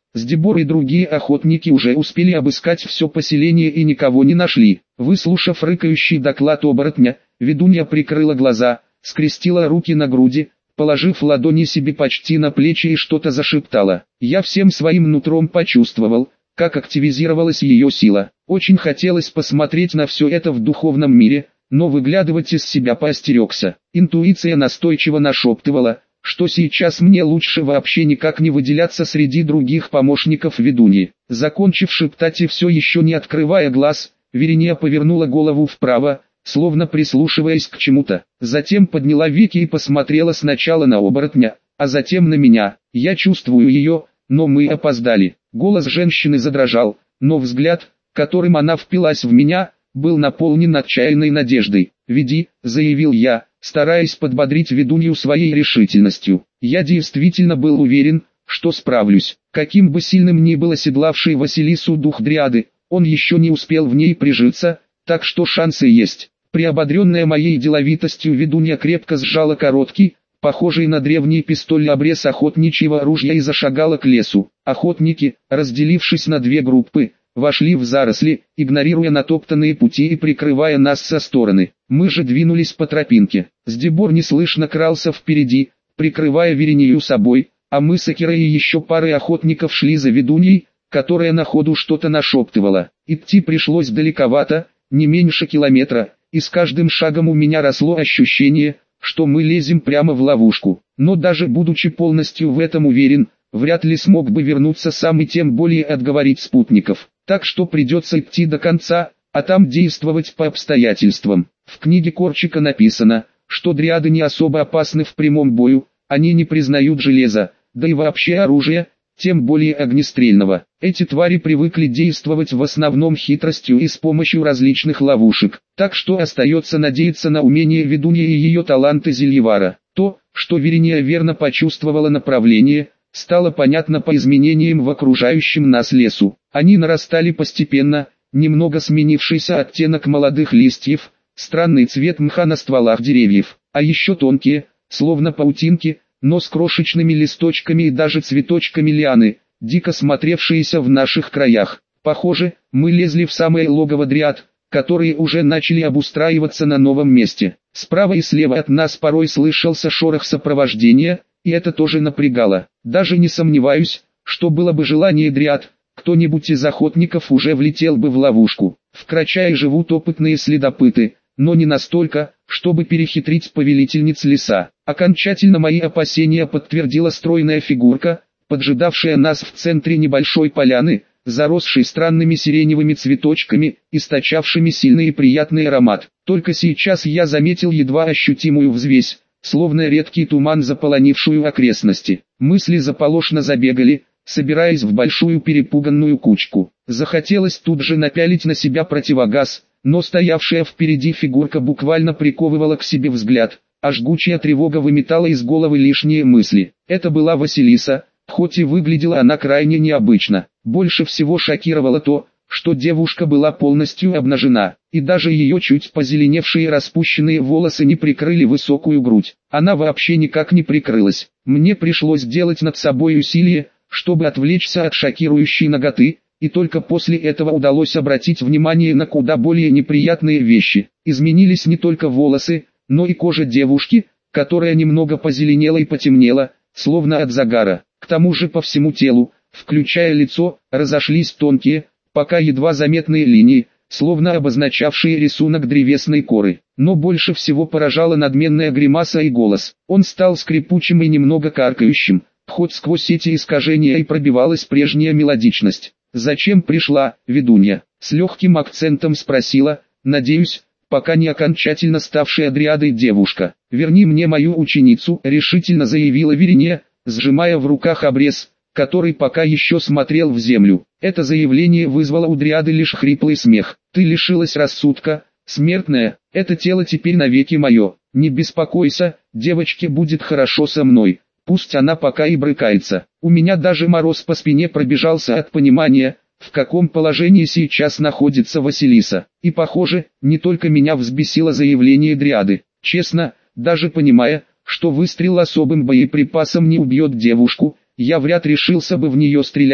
S1: Сдебор и другие охотники уже успели обыскать все поселение и никого не нашли. Выслушав рыкающий доклад оборотня, ведунья прикрыла глаза, скрестила руки на груди, положив ладони себе почти на плечи и что-то зашептала. Я всем своим нутром почувствовал, как активизировалась ее сила. Очень хотелось посмотреть на все это в духовном мире, но выглядывать из себя поостерегся. Интуиция настойчиво нашептывала, что сейчас мне лучше вообще никак не выделяться среди других помощников ведуньи. Закончив шептать и все еще не открывая глаз, Верения повернула голову вправо, словно прислушиваясь к чему-то. Затем подняла веки и посмотрела сначала на оборотня, а затем на меня. Я чувствую ее, но мы опоздали. Голос женщины задрожал, но взгляд, которым она впилась в меня, был наполнен отчаянной надеждой. «Веди», — заявил я, стараясь подбодрить ведунью своей решительностью. Я действительно был уверен, что справлюсь. Каким бы сильным ни был оседлавший Василису дух дриады, он еще не успел в ней прижиться, так что шансы есть. Приободренная моей деловитостью ведунья крепко сжала короткий, похожий на древний пистоль обрез охотничьего ружья и зашагала к лесу. Охотники, разделившись на две группы, вошли в заросли, игнорируя натоптанные пути и прикрывая нас со стороны. Мы же двинулись по тропинке. Сдебор неслышно крался впереди, прикрывая Верению собой, а мы с Акирой и еще парой охотников шли за ведуньей, которая на ходу что-то нашептывала. Идти пришлось далековато, не меньше километра, и с каждым шагом у меня росло ощущение, что мы лезем прямо в ловушку. Но даже будучи полностью в этом уверен, вряд ли смог бы вернуться сам и тем более отговорить спутников. Так что придется идти до конца, а там действовать по обстоятельствам. В книге Корчика написано, что дриады не особо опасны в прямом бою, они не признают железа, да и вообще оружия, тем более огнестрельного. Эти твари привыкли действовать в основном хитростью и с помощью различных ловушек, так что остается надеяться на умение ведуньи и ее таланты зельевара. То, что Верения верно почувствовала направление, стало понятно по изменениям в окружающем нас лесу. Они нарастали постепенно, немного сменившийся оттенок молодых листьев, странный цвет мха на стволах деревьев, а еще тонкие, словно паутинки, но с крошечными листочками и даже цветочками лианы, дико смотревшиеся в наших краях. Похоже, мы лезли в самое логово дриад, которые уже начали обустраиваться на новом месте. Справа и слева от нас порой слышался шорох сопровождения, и это тоже напрягало. Даже не сомневаюсь, что было бы желание дриад, кто-нибудь из охотников уже влетел бы в ловушку. В Крачае живут опытные следопыты, но не настолько, чтобы перехитрить повелительниц леса. Окончательно мои опасения подтвердила стройная фигурка, поджидавшая нас в центре небольшой поляны, заросшей странными сиреневыми цветочками, источавшими сильный и приятный аромат. Только сейчас я заметил едва ощутимую взвесь, словно редкий туман, заполонившую окрестности. Мысли заполошно забегали, собираясь в большую перепуганную кучку. Захотелось тут же напялить на себя противогаз, но стоявшая впереди фигурка буквально приковывала к себе взгляд, а жгучая тревога выметала из головы лишние мысли. Это была Василиса, хоть и выглядела она крайне необычно. Больше всего шокировало то, что девушка была полностью обнажена, и даже ее чуть позеленевшие распущенные волосы не прикрыли высокую грудь. Она вообще никак не прикрылась. Мне пришлось делать над собой усилие, чтобы отвлечься от шокирующей наготы, и только после этого удалось обратить внимание на куда более неприятные вещи. Изменились не только волосы, но и кожа девушки, которая немного позеленела и потемнела, словно от загара. К тому же по всему телу, включая лицо, разошлись тонкие, пока едва заметные линии, словно обозначавшие рисунок древесной коры. Но больше всего поражала надменная гримаса и голос. Он стал скрипучим и немного каркающим, хоть сквозь эти искажения и пробивалась прежняя мелодичность. «Зачем пришла, ведунья?» — с легким акцентом спросила, надеюсь, пока не окончательно ставшая дриадой девушка. «Верни мне мою ученицу», — решительно заявила Верения, сжимая в руках обрез, который пока еще смотрел в землю. Это заявление вызвало у дриады лишь хриплый смех. «Ты лишилась рассудка, смертная, это тело теперь навеки мое. Не беспокойся, девочке будет хорошо со мной. Пусть она пока и брыкается». У меня даже мороз по спине пробежался от понимания, в каком положении сейчас находится Василиса. И похоже, не только меня взбесило заявление дриады. Честно, даже понимая, что выстрел особым боеприпасом не убьет девушку, я вряд решился бы в нее стрелять,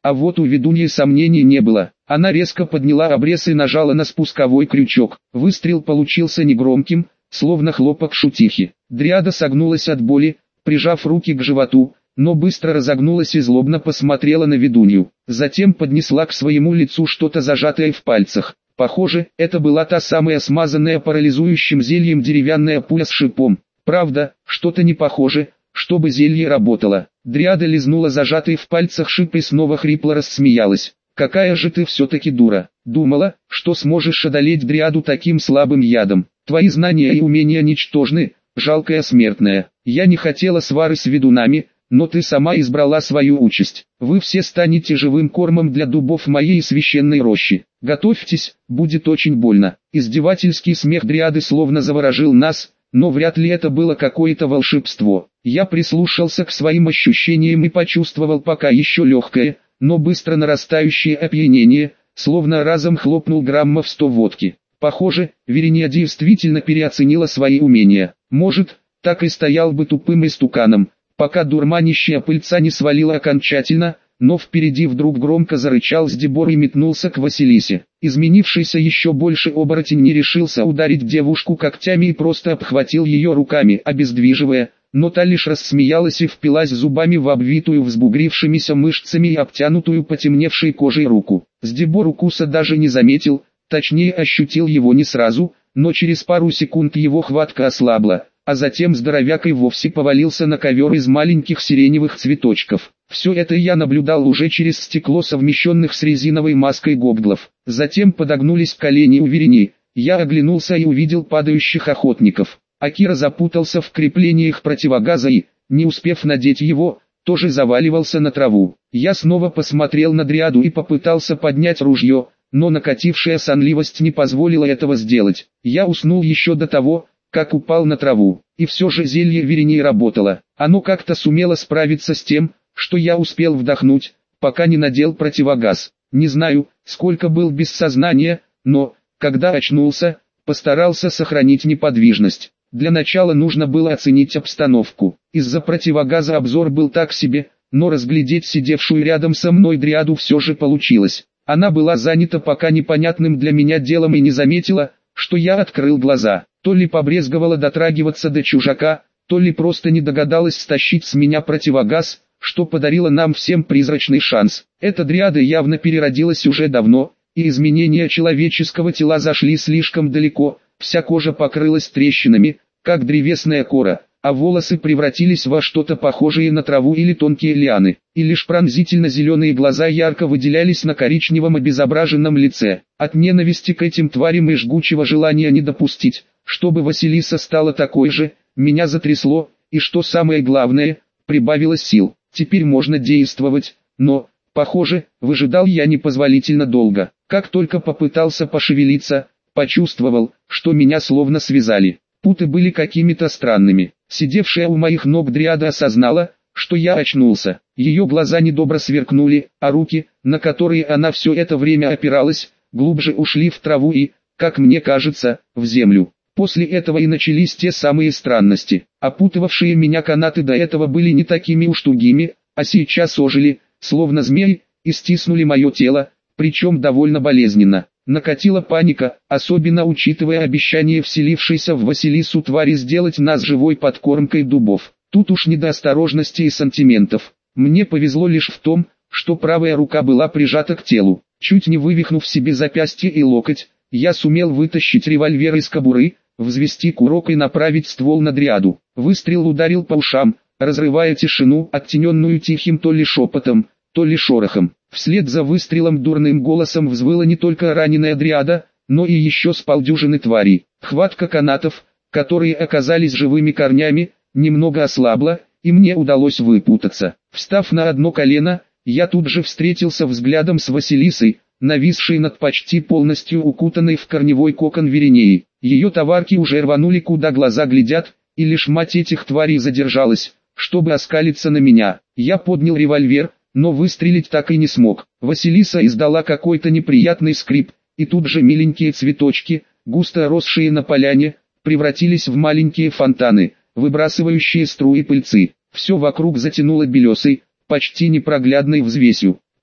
S1: А вот у ведуньи сомнений не было. Она резко подняла обрез и нажала на спусковой крючок. Выстрел получился негромким, словно хлопок шутихи. Дриада согнулась от боли, прижав руки к животу, но быстро разогнулась и злобно посмотрела на ведунью. Затем поднесла к своему лицу что-то зажатое в пальцах. Похоже, это была та самая смазанная парализующим зельем деревянная пуля с шипом. Правда, что-то не похоже, чтобы зелье работало. Дриада лизнула зажатый в пальцах шип и снова хрипло рассмеялась. «Какая же ты все-таки дура! Думала, что сможешь одолеть Дриаду таким слабым ядом. Твои знания и умения ничтожны, жалкая смертная. Я не хотела свары с ведунами, но ты сама избрала свою участь. Вы все станете живым кормом для дубов моей священной рощи. Готовьтесь, будет очень больно». Издевательский смех Дриады словно заворожил нас, но вряд ли это было какое-то волшебство. Я прислушался к своим ощущениям и почувствовал пока еще легкое, но быстро нарастающее опьянение, словно разом хлопнул граммов сто водки. Похоже, Верения действительно переоценила свои умения. Может, так и стоял бы тупым истуканом, пока дурманящая пыльца не свалила окончательно, но впереди вдруг громко зарычал Сдебор и метнулся к Василисе. Изменившийся еще больше оборотень не решился ударить девушку когтями и просто обхватил ее руками, обездвиживая, но та лишь рассмеялась и впилась зубами в обвитую взбугрившимися мышцами и обтянутую потемневшей кожей руку. Сдебор укуса даже не заметил, точнее ощутил его не сразу, но через пару секунд его хватка ослабла, а затем здоровяк и вовсе повалился на ковер из маленьких сиреневых цветочков. Все это я наблюдал уже через стекло совмещенных с резиновой маской гобглов. Затем подогнулись колени у Верени, я оглянулся и увидел падающих охотников. Акира запутался в креплениях противогаза и, не успев надеть его, тоже заваливался на траву. Я снова посмотрел на Дриаду и попытался поднять ружье, но накатившая сонливость не позволила этого сделать. Я уснул еще до того, как упал на траву, и все же зелье Верени работало. Оно как-то сумело справиться с тем, что я успел вдохнуть, пока не надел противогаз. Не знаю, сколько был без сознания, но, когда очнулся, постарался сохранить неподвижность. Для начала нужно было оценить обстановку. Из-за противогаза обзор был так себе, но разглядеть сидевшую рядом со мной Дриаду все же получилось. Она была занята пока непонятным для меня делом и не заметила, что я открыл глаза. То ли побрезговала дотрагиваться до чужака, то ли просто не догадалась стащить с меня противогаз, что подарило нам всем призрачный шанс. Эта Дриада явно переродилась уже давно, и изменения человеческого тела зашли слишком далеко, вся кожа покрылась трещинами, как древесная кора, а волосы превратились во что-то похожее на траву или тонкие лианы, и лишь пронзительно-зеленые глаза ярко выделялись на коричневом обезображенном лице. От ненависти к этим тварям и жгучего желания не допустить, чтобы Василиса стала такой же, меня затрясло, и что самое главное, прибавилось сил. Теперь можно действовать, но, похоже, выжидал я непозволительно долго. Как только попытался пошевелиться, почувствовал, что меня словно связали. Путы были какими-то странными. Сидевшая у моих ног Дриада осознала, что я очнулся. Ее глаза недобро сверкнули, а руки, на которые она все это время опиралась, глубже ушли в траву и, как мне кажется, в землю. После этого и начались те самые странности. Опутывавшие меня канаты до этого были не такими уж тугими, а сейчас ожили, словно змеи, и стиснули мое тело, причем довольно болезненно. Накатила паника, особенно учитывая обещание вселившейся в Василису твари сделать нас живой подкормкой дубов. Тут уж не до осторожности и сантиментов. Мне повезло лишь в том, что правая рука была прижата к телу. Чуть не вывихнув себе запястье и локоть, я сумел вытащить револьвер из кобуры, взвести курок и направить ствол на Дриаду. Выстрел ударил по ушам, разрывая тишину, оттененную тихим то ли шепотом, то ли шорохом. Вслед за выстрелом дурным голосом взвыла не только раненая Дриада, но и еще с полдюжины тварей. Хватка канатов, которые оказались живыми корнями, немного ослабла, и мне удалось выпутаться. Встав на одно колено, я тут же встретился взглядом с Василисой, нависшей над почти полностью укутанной в корневой кокон Веренеей. Ее товарки уже рванули куда глаза глядят, и лишь мать этих тварей задержалась, чтобы оскалиться на меня. Я поднял револьвер, но выстрелить так и не смог. Василиса издала какой-то неприятный скрип, и тут же миленькие цветочки, густо росшие на поляне, превратились в маленькие фонтаны, выбрасывающие струи пыльцы. Все вокруг затянуло белесой, почти непроглядной взвесью.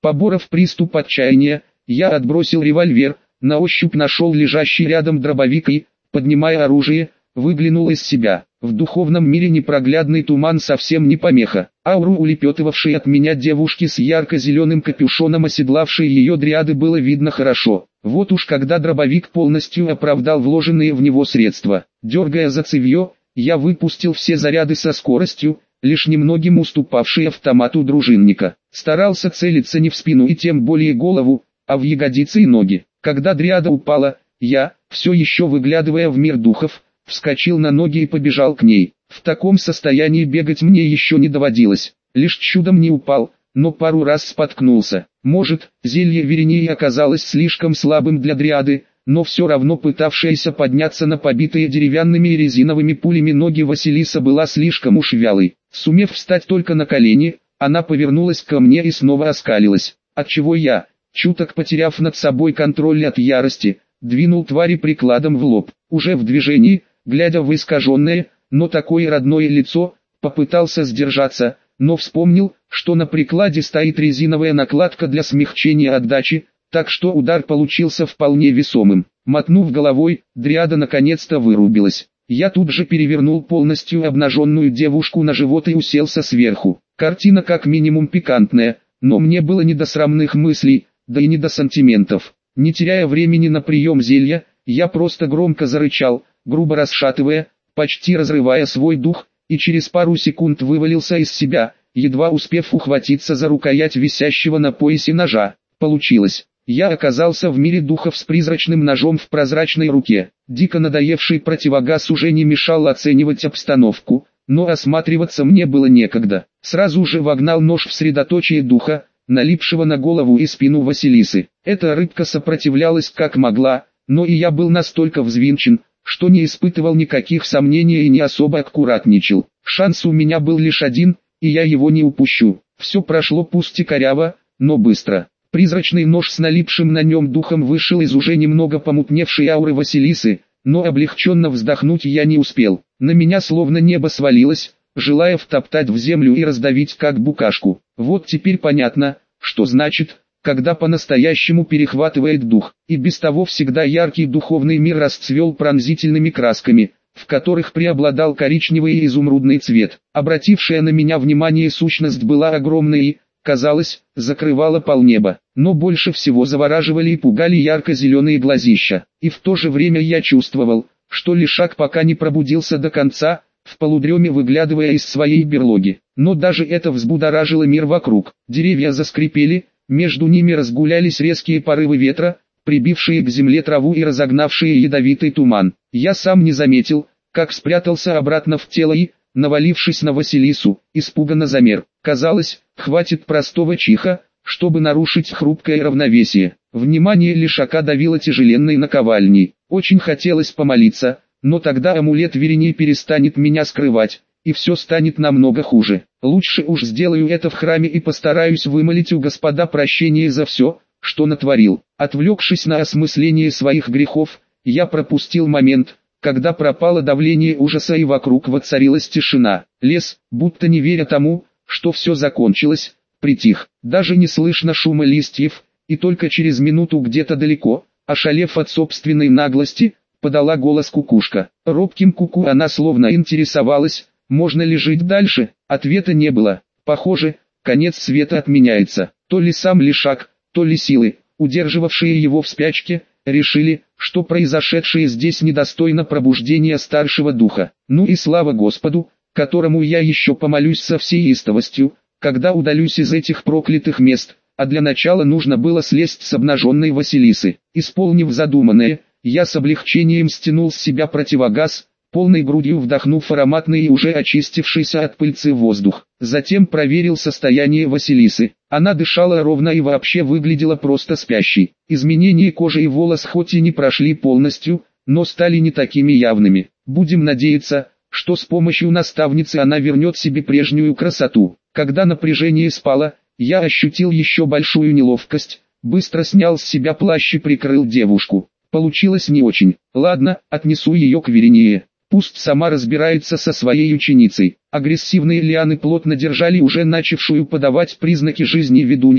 S1: Поборов приступ отчаяния, я отбросил револьвер, на ощупь нашел лежащий рядом дробовик и, поднимая оружие, выглянул из себя. В духовном мире непроглядный туман совсем не помеха. Ауру улепетывавшей от меня девушки с ярко-зеленым капюшоном, оседлавшей ее дриады, было видно хорошо. Вот уж когда дробовик полностью оправдал вложенные в него средства. Дергая за цевье, я выпустил все заряды со скоростью, лишь немногим уступавшей автомату дружинника. Старался целиться не в спину и тем более голову, а в ягодицы и ноги. Когда дриада упала, я, все еще выглядывая в мир духов, вскочил на ноги и побежал к ней. В таком состоянии бегать мне еще не доводилось. Лишь чудом не упал, но пару раз споткнулся. Может, зелье Верении оказалось слишком слабым для дриады, но все равно пытавшаяся подняться на побитые деревянными и резиновыми пулями ноги Василиса была слишком уж вялой. Сумев встать только на колени, она повернулась ко мне и снова оскалилась, отчего я, чуток потеряв над собой контроль от ярости, двинул твари прикладом в лоб. Уже в движении, глядя в искаженное, но такое родное лицо, попытался сдержаться, но вспомнил, что на прикладе стоит резиновая накладка для смягчения отдачи, так что удар получился вполне весомым. Мотнув головой, дриада наконец-то вырубилась. Я тут же перевернул полностью обнаженную девушку на живот и уселся сверху. Картина как минимум пикантная, но мне было не до срамных мыслей, да и не до сантиментов. Не теряя времени на прием зелья, я просто громко зарычал, грубо расшатывая, почти разрывая свой дух, и через пару секунд вывалился из себя, едва успев ухватиться за рукоять висящего на поясе ножа. Получилось. Я оказался в мире духов с призрачным ножом в прозрачной руке. Дико надоевший противогаз уже не мешал оценивать обстановку, но осматриваться мне было некогда. Сразу же вогнал нож в средоточие духа, налипшего на голову и спину Василисы. Эта рыбка сопротивлялась как могла, но и я был настолько взвинчен, что не испытывал никаких сомнений и не особо аккуратничал. Шанс у меня был лишь один, и я его не упущу. Все прошло пусть и коряво, но быстро. Призрачный нож с налипшим на нем духом вышел из уже немного помутневшей ауры Василисы, но облегченно вздохнуть я не успел. На меня словно небо свалилось, желая втоптать в землю и раздавить как букашку. Вот теперь понятно, что значит, когда по-настоящему перехватывает дух. И без того всегда яркий духовный мир расцвел пронзительными красками, в которых преобладал коричневый и изумрудный цвет. Обратившая на меня внимание сущность была огромной и, казалось, закрывала полнеба. Но больше всего завораживали и пугали ярко-зеленые глазища. И в то же время я чувствовал, что лишак пока не пробудился до конца, в полудреме выглядывая из своей берлоги. Но даже это взбудоражило мир вокруг. Деревья заскрипели, между ними разгулялись резкие порывы ветра, прибившие к земле траву и разогнавшие ядовитый туман. Я сам не заметил, как спрятался обратно в тело и, навалившись на Василису, испуганно замер. Казалось, хватит простого чиха, чтобы нарушить хрупкое равновесие. Внимание лишака давило тяжеленной наковальней. Очень хотелось помолиться, но тогда амулет Верении перестанет меня скрывать, и все станет намного хуже. Лучше уж сделаю это в храме и постараюсь вымолить у Господа прощение за все, что натворил. Отвлекшись на осмысление своих грехов, я пропустил момент, когда пропало давление ужаса и вокруг воцарилась тишина. Лес, будто не веря тому, что все закончилось, притих. Даже не слышно шума листьев, и только через минуту где-то далеко, ошалев от собственной наглости, подала голос кукушка. Робким куку она словно интересовалась, можно ли жить дальше. Ответа не было. Похоже, конец света отменяется. То ли сам лишак, то ли силы, удерживавшие его в спячке, решили, что произошедшее здесь недостойно пробуждения старшего духа. Ну и слава Господу, которому я еще помолюсь со всей истовостью, когда удалюсь из этих проклятых мест, а для начала нужно было слезть с обнаженной Василисы. Исполнив задуманное, я с облегчением стянул с себя противогаз, полной грудью вдохнув ароматный и уже очистившийся от пыльцы воздух. Затем проверил состояние Василисы. Она дышала ровно и вообще выглядела просто спящей. Изменения кожи и волос хоть и не прошли полностью, но стали не такими явными. Будем надеяться, что с помощью наставницы она вернет себе прежнюю красоту. Когда напряжение спало, я ощутил еще большую неловкость, быстро снял с себя плащ и прикрыл девушку. Получилось не очень. Ладно, отнесу ее к Верении. Пусть сама разбирается со своей ученицей. Агрессивные лианы плотно держали уже начавшую подавать признаки жизни ведунью,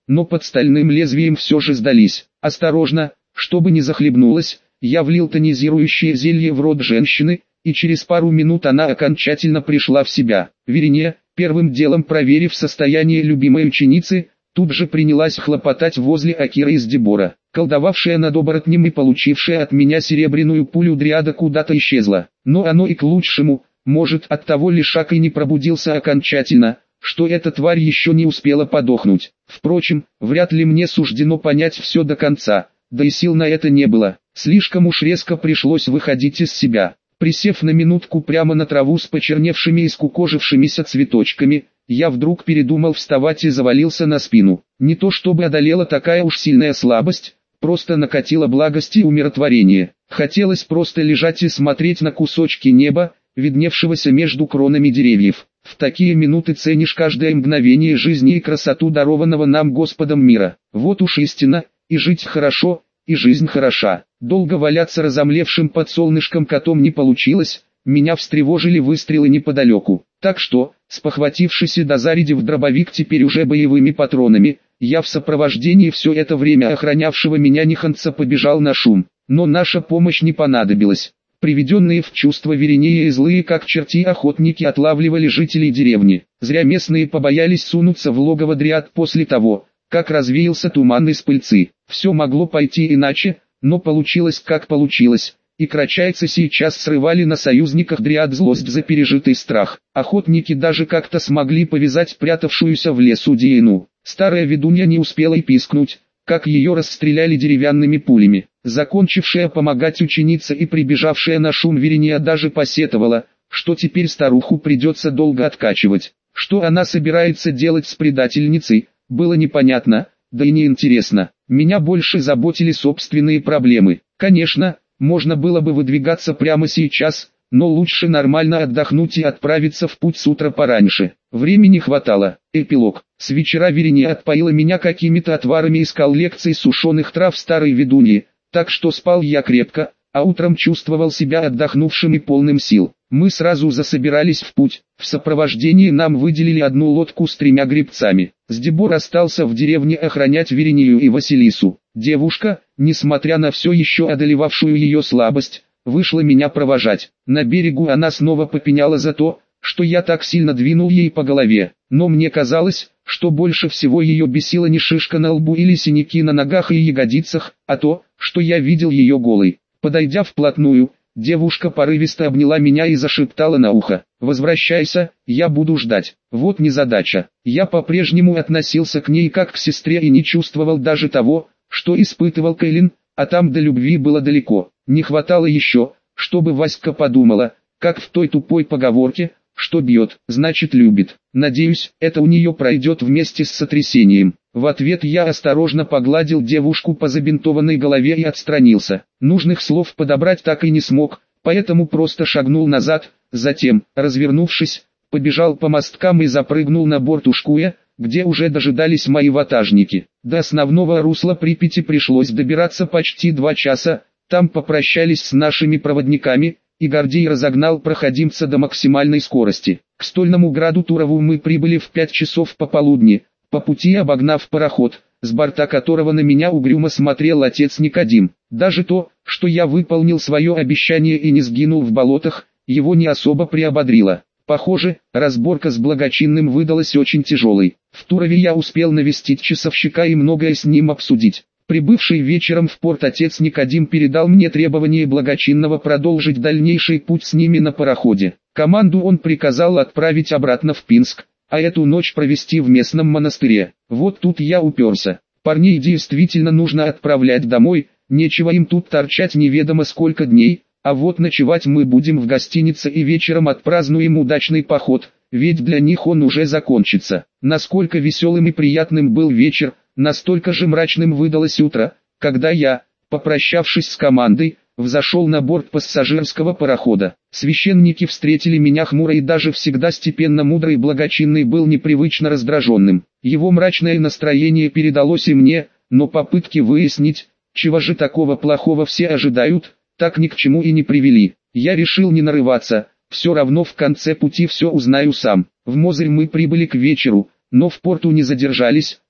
S1: но под стальным лезвием все же сдались. Осторожно, чтобы не захлебнулась, я влил тонизирующее зелье в рот женщины, и через пару минут она окончательно пришла в себя. Верения, первым делом проверив состояние любимой ученицы, тут же принялась хлопотать возле Акиры из Дебора. Колдовавшая над оборотнем и получившая от меня серебряную пулю дриада куда-то исчезла. Но оно и к лучшему, может, оттого Лишак и не пробудился окончательно, что эта тварь еще не успела подохнуть. Впрочем, вряд ли мне суждено понять все до конца, да и сил на это не было. Слишком уж резко пришлось выходить из себя. Присев на минутку прямо на траву с почерневшими и скукожившимися цветочками, я вдруг передумал вставать и завалился на спину. Не то чтобы одолела такая уж сильная слабость, просто накатила благость и умиротворение. Хотелось просто лежать и смотреть на кусочки неба, видневшегося между кронами деревьев. В такие минуты ценишь каждое мгновение жизни и красоту дарованного нам Господом мира. Вот уж истина, и жить хорошо, и жизнь хороша. Долго валяться разомлевшим под солнышком котом не получилось, меня встревожили выстрелы неподалеку. Так что, спохватившись и дозарядив дробовик теперь уже боевыми патронами, я в сопровождении все это время охранявшего меня ниханца побежал на шум. Но наша помощь не понадобилась. Приведенные в чувство Веринея и злые как черти охотники отлавливали жителей деревни. Зря местные побоялись сунуться в логово дриад после того, как развеялся туман из пыльцы. Все могло пойти иначе, но получилось как получилось, и крачайцы сейчас срывали на союзниках дриад злость за пережитый страх. Охотники даже как-то смогли повязать прятавшуюся в лесу Диену. Старая ведунья не успела и пискнуть, как ее расстреляли деревянными пулями. Закончившая помогать ученица и прибежавшая на шум Вериния даже посетовала, что теперь старуху придется долго откачивать. Что она собирается делать с предательницей, было непонятно, да и неинтересно. Меня больше заботили собственные проблемы. Конечно, можно было бы выдвигаться прямо сейчас, но лучше нормально отдохнуть и отправиться в путь с утра пораньше. Времени хватало. Эпилог. С вечера Вериния отпоила меня какими-то отварами из коллекции сушеных трав старой ведуньи, так что спал я крепко, а утром чувствовал себя отдохнувшим и полным сил. Мы сразу засобирались в путь. В сопровождении нам выделили одну лодку с тремя гребцами. Сдебор остался в деревне охранять Веринию и Василису. Девушка, несмотря на все еще одолевавшую ее слабость, вышла меня провожать. На берегу она снова попеняла за то, что я так сильно двинул ей по голове. Но мне казалось, что больше всего ее бесила не шишка на лбу или синяки на ногах и ягодицах, а то, что я видел ее голой. Подойдя вплотную, девушка порывисто обняла меня и зашептала на ухо: «Возвращайся, я буду ждать». Вот незадача. Я по-прежнему относился к ней как к сестре и не чувствовал даже того, что испытывал Кэлен, а там до любви было далеко. Не хватало еще, чтобы Васька подумала, как в той тупой поговорке, что бьет, значит любит. Надеюсь, это у нее пройдет вместе с сотрясением. В ответ я осторожно погладил девушку по забинтованной голове и отстранился. Нужных слов подобрать так и не смог, поэтому просто шагнул назад, затем, развернувшись, побежал по мосткам и запрыгнул на борт Ушкуя, где уже дожидались мои ватажники. До основного русла Припяти пришлось добираться почти два часа, там попрощались с нашими проводниками, и Гордей разогнал проходимца до максимальной скорости. К Стольному граду Турову мы прибыли в пять часов пополудни, по пути обогнав пароход, с борта которого на меня угрюмо смотрел отец Никодим. Даже то, что я выполнил свое обещание и не сгинул в болотах, его не особо приободрило. Похоже, разборка с благочинным выдалась очень тяжелой. В Турове я успел навестить часовщика и многое с ним обсудить. Прибывший вечером в порт отец Никодим передал мне требование благочинного продолжить дальнейший путь с ними на пароходе. Команду он приказал отправить обратно в Пинск, а эту ночь провести в местном монастыре. Вот тут я уперся. Парней действительно нужно отправлять домой, нечего им тут торчать неведомо сколько дней, а вот ночевать мы будем в гостинице и вечером отпразднуем удачный поход, ведь для них он уже закончится. Насколько веселым и приятным был вечер, настолько же мрачным выдалось утро, когда я, попрощавшись с командой, взошел на борт пассажирского парохода. Священники встретили меня хмуро, и даже всегда степенно мудрый благочинный был непривычно раздраженным. Его мрачное настроение передалось и мне, но попытки выяснить, чего же такого плохого все ожидают, так ни к чему и не привели. Я решил не нарываться, все равно в конце пути все узнаю сам. В Мозырь мы прибыли к вечеру, но в порту не задержались, а,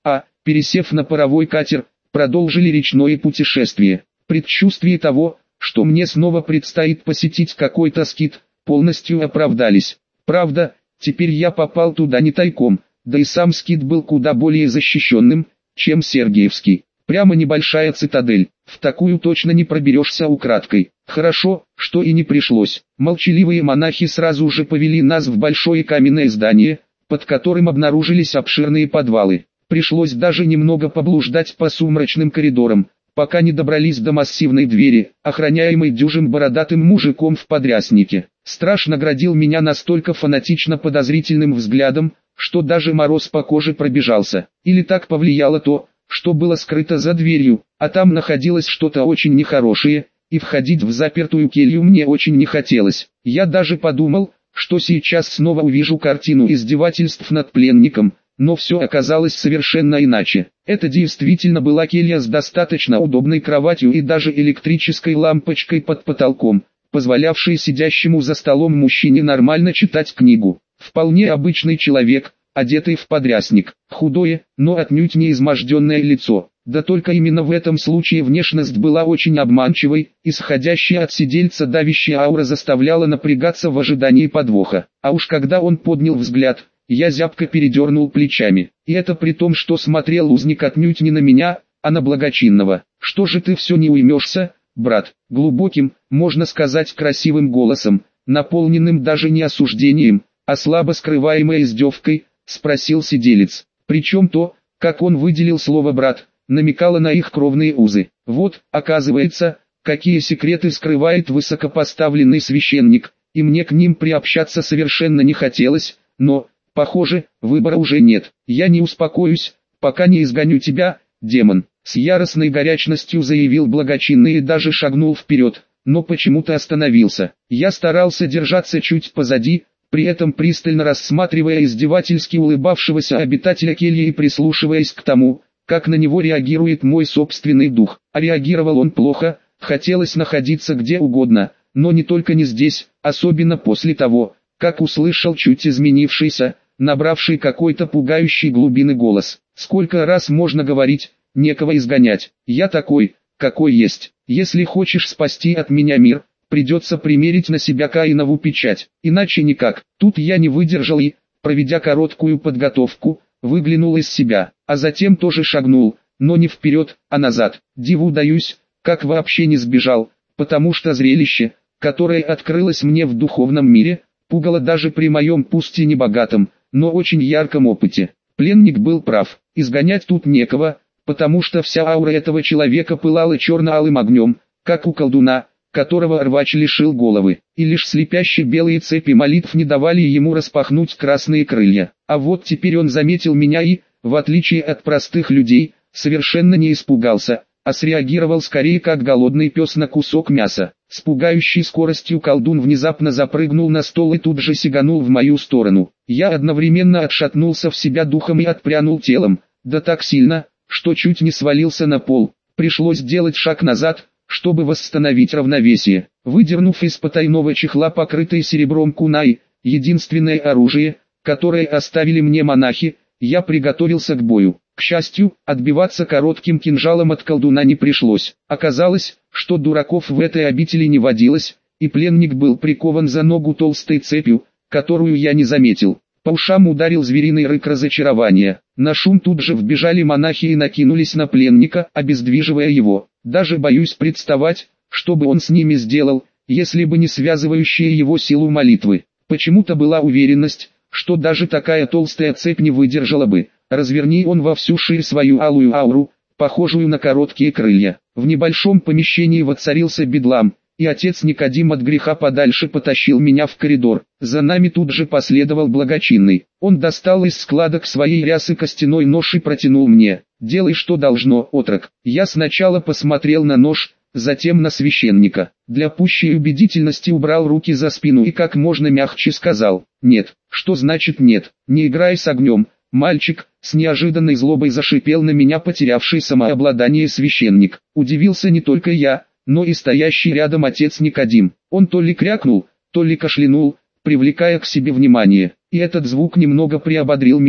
S1: пересев на паровой катер, продолжили речное путешествие. Предчувствие того, что мне снова предстоит посетить какой-то скит, полностью оправдались. Правда, теперь я попал туда не тайком, да и сам скит был куда более защищенным, чем Сергеевский. Прямо небольшая цитадель, в такую точно не проберешься украдкой. Хорошо, что и не пришлось. Молчаливые монахи сразу же повели нас в большое каменное здание, под которым обнаружились обширные подвалы. Пришлось даже немного поблуждать по сумрачным коридорам, пока не добрались до массивной двери, охраняемой дюжим бородатым мужиком в подряснике. Страж наградил меня настолько фанатично подозрительным взглядом, что даже мороз по коже пробежался. Или так повлияло то, что было скрыто за дверью, а там находилось что-то очень нехорошее, и входить в запертую келью мне очень не хотелось. Я даже подумал, что сейчас снова увижу картину издевательств над пленником, но все оказалось совершенно иначе. Это действительно была келья с достаточно удобной кроватью и даже электрической лампочкой под потолком, позволявшей сидящему за столом мужчине нормально читать книгу. Вполне обычный человек, одетый в подрясник, худое, но отнюдь не изможденное лицо. Да только именно в этом случае внешность была очень обманчивой, исходящая от сидельца давящая аура заставляла напрягаться в ожидании подвоха. А уж когда он поднял взгляд, я зябко передернул плечами. И это при том, что смотрел узник отнюдь не на меня, а на благочинного. «Что же ты все не уймешься, брат?» Глубоким, можно сказать красивым голосом, наполненным даже не осуждением, а слабо скрываемой издевкой, спросил сиделец. Причем то, как он выделил слово «брат», намекало на их кровные узы. Вот, оказывается, какие секреты скрывает высокопоставленный священник, и мне к ним приобщаться совершенно не хотелось, но, похоже, выбора уже нет. Я не успокоюсь, пока не изгоню тебя, демон. С яростной горячностью заявил благочинный и даже шагнул вперед, но почему-то остановился. Я старался держаться чуть позади, при этом пристально рассматривая издевательски улыбавшегося обитателя кельи и прислушиваясь к тому, как на него реагирует мой собственный дух. А реагировал он плохо, хотелось находиться где угодно, но не только не здесь, особенно после того, как услышал чуть изменившийся, набравший какой-то пугающий глубины голос. Сколько раз можно говорить, некого изгонять, я такой, какой есть. Если хочешь спасти от меня мир, придется примерить на себя Каинову печать, иначе никак. Тут я не выдержал и, проведя короткую подготовку, выглянул из себя, а затем тоже шагнул, но не вперед, а назад. Диву даюсь, как вообще не сбежал, потому что зрелище, которое открылось мне в духовном мире, пугало даже при моем пусть и небогатом, но очень ярком опыте. Пленник был прав, изгонять тут некого, потому что вся аура этого человека пылала черно-алым огнем, как у колдуна, которого рвач лишил головы, и лишь слепящие белые цепи молитв не давали ему распахнуть красные крылья. А вот теперь он заметил меня и, в отличие от простых людей, совершенно не испугался, а среагировал скорее как голодный пес на кусок мяса. С пугающей скоростью колдун внезапно запрыгнул на стол и тут же сиганул в мою сторону. Я одновременно отшатнулся в себя духом и отпрянул телом, да так сильно, что чуть не свалился на пол. Пришлось сделать шаг назад, чтобы восстановить равновесие. Выдернув из потайного чехла покрытый серебром кунай, единственное оружие, которое оставили мне монахи, я приготовился к бою. К счастью, отбиваться коротким кинжалом от колдуна не пришлось. Оказалось, что дураков в этой обители не водилось, и пленник был прикован за ногу толстой цепью, которую я не заметил. По ушам ударил звериный рык разочарования. На шум тут же вбежали монахи и накинулись на пленника, обездвиживая его. Даже боюсь представать, что бы он с ними сделал, если бы не связывающая его силу молитвы. Почему-то была уверенность, что даже такая толстая цепь не выдержала бы. Разверни он во всю ширь свою алую ауру, похожую на короткие крылья. В небольшом помещении воцарился бедлам, и отец Никодим от греха подальше потащил меня в коридор. За нами тут же последовал благочинный. Он достал из складок своей рясы костяной нож и протянул мне. «Делай, что должно, отрок». Я сначала посмотрел на нож, затем на священника. Для пущей убедительности убрал руки за спину и как можно мягче сказал: «Нет». «Что значит нет? Не играй с огнем, мальчик», с неожиданной злобой зашипел на меня потерявший самообладание священник. Удивился не только я, но и стоящий рядом отец Никодим. Он то ли крякнул, то ли кашлянул, привлекая к себе внимание, и этот звук немного приободрил меня.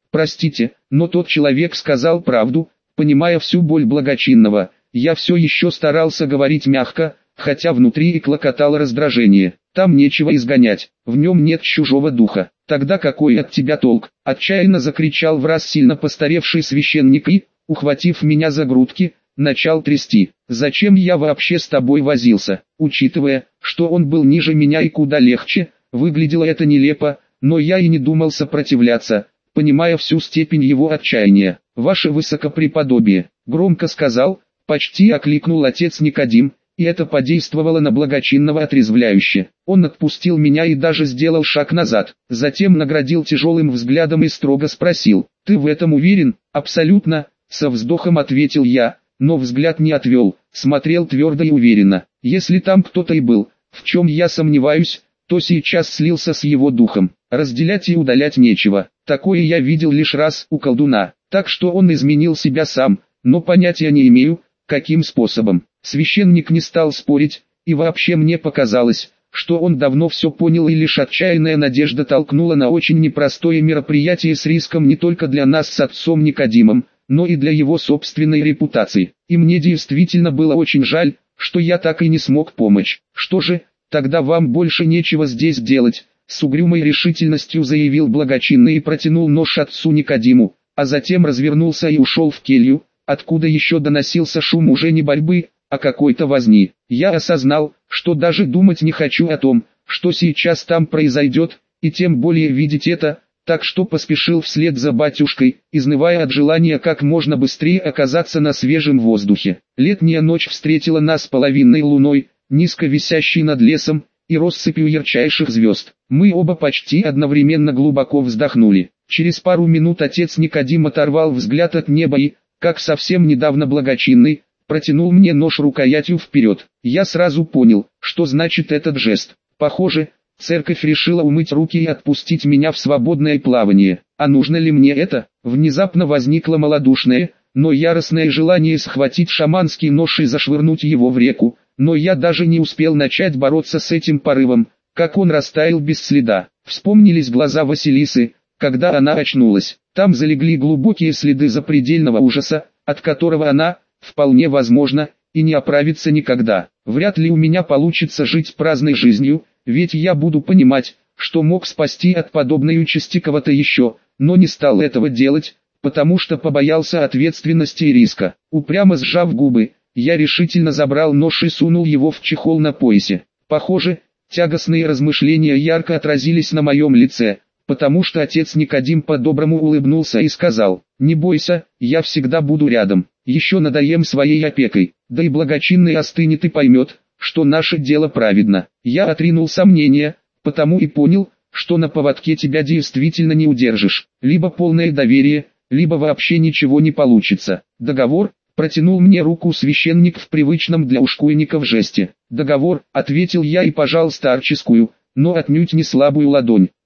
S1: простите, но тот человек сказал правду, понимая всю боль благочинного. Я все еще старался говорить мягко, хотя внутри и клокотало раздражение. Там нечего изгонять, в нем нет чужого духа. Тогда какой от тебя толк? Отчаянно закричал враз сильно постаревший священник и, ухватив меня за грудки, начал трясти. Зачем я вообще с тобой возился? Учитывая, что он был ниже меня и куда легче, выглядело это нелепо, но я и не думал сопротивляться, понимая всю степень его отчаяния. «Ваше высокопреподобие», — громко сказал, почти окликнул отец Никодим, и это подействовало на благочинного отрезвляюще. Он отпустил меня и даже сделал шаг назад, затем наградил тяжелым взглядом и строго спросил: «Ты в этом уверен?» «Абсолютно», — со вздохом ответил я, но взгляд не отвел, смотрел твердо и уверенно. Если там кто-то и был, в чем я сомневаюсь, то сейчас слился с его духом. Разделять и удалять нечего. Такое я видел лишь раз у колдуна, так что он изменил себя сам, но понятия не имею, каким способом. Священник не стал спорить, и вообще мне показалось, что он давно все понял, и лишь отчаянная надежда толкнула на очень непростое мероприятие с риском не только для нас с отцом Никодимом, но и для его собственной репутации. И мне действительно было очень жаль, что я так и не смог помочь. «Что же, тогда вам больше нечего здесь делать», — с угрюмой решительностью заявил благочинный и протянул нож отцу Никодиму, а затем развернулся и ушел в келью, откуда еще доносился шум уже не борьбы, а какой-то возни. Я осознал, что даже думать не хочу о том, что сейчас там произойдет, и тем более видеть это, так что поспешил вслед за батюшкой, изнывая от желания как можно быстрее оказаться на свежем воздухе. Летняя ночь встретила нас половинной луной, низко висящей над лесом, и россыпью ярчайших звезд. Мы оба почти одновременно глубоко вздохнули. Через пару минут отец Никодим оторвал взгляд от неба и, как совсем недавно благочинный, протянул мне нож рукоятью вперед. Я сразу понял, что значит этот жест. Похоже, церковь решила умыть руки и отпустить меня в свободное плавание. А нужно ли мне это? Внезапно возникло малодушное, но яростное желание схватить шаманский нож и зашвырнуть его в реку, но я даже не успел начать бороться с этим порывом, как он растаял без следа. Вспомнились глаза Василисы, когда она очнулась. Там залегли глубокие следы запредельного ужаса, от которого она, вполне возможно, и не оправится никогда. Вряд ли у меня получится жить праздной жизнью, ведь я буду понимать, что мог спасти от подобной участи кого-то еще, но не стал этого делать, потому что побоялся ответственности и риска. Упрямо сжав губы, я решительно забрал нож и сунул его в чехол на поясе. Похоже, тягостные размышления ярко отразились на моем лице, потому что отец Никодим по-доброму улыбнулся и сказал: «Не бойся, я всегда буду рядом, еще надоем своей опекой, да и благочинный остынет и поймет, что наше дело праведно». Я отринул сомнения, потому и понял, что на поводке тебя действительно не удержишь, либо полное доверие, либо вообще ничего не получится. Договор? Протянул мне руку священник в привычном для ушкуйников жесте. «Договор», — ответил я и пожал старческую, но отнюдь не слабую ладонь.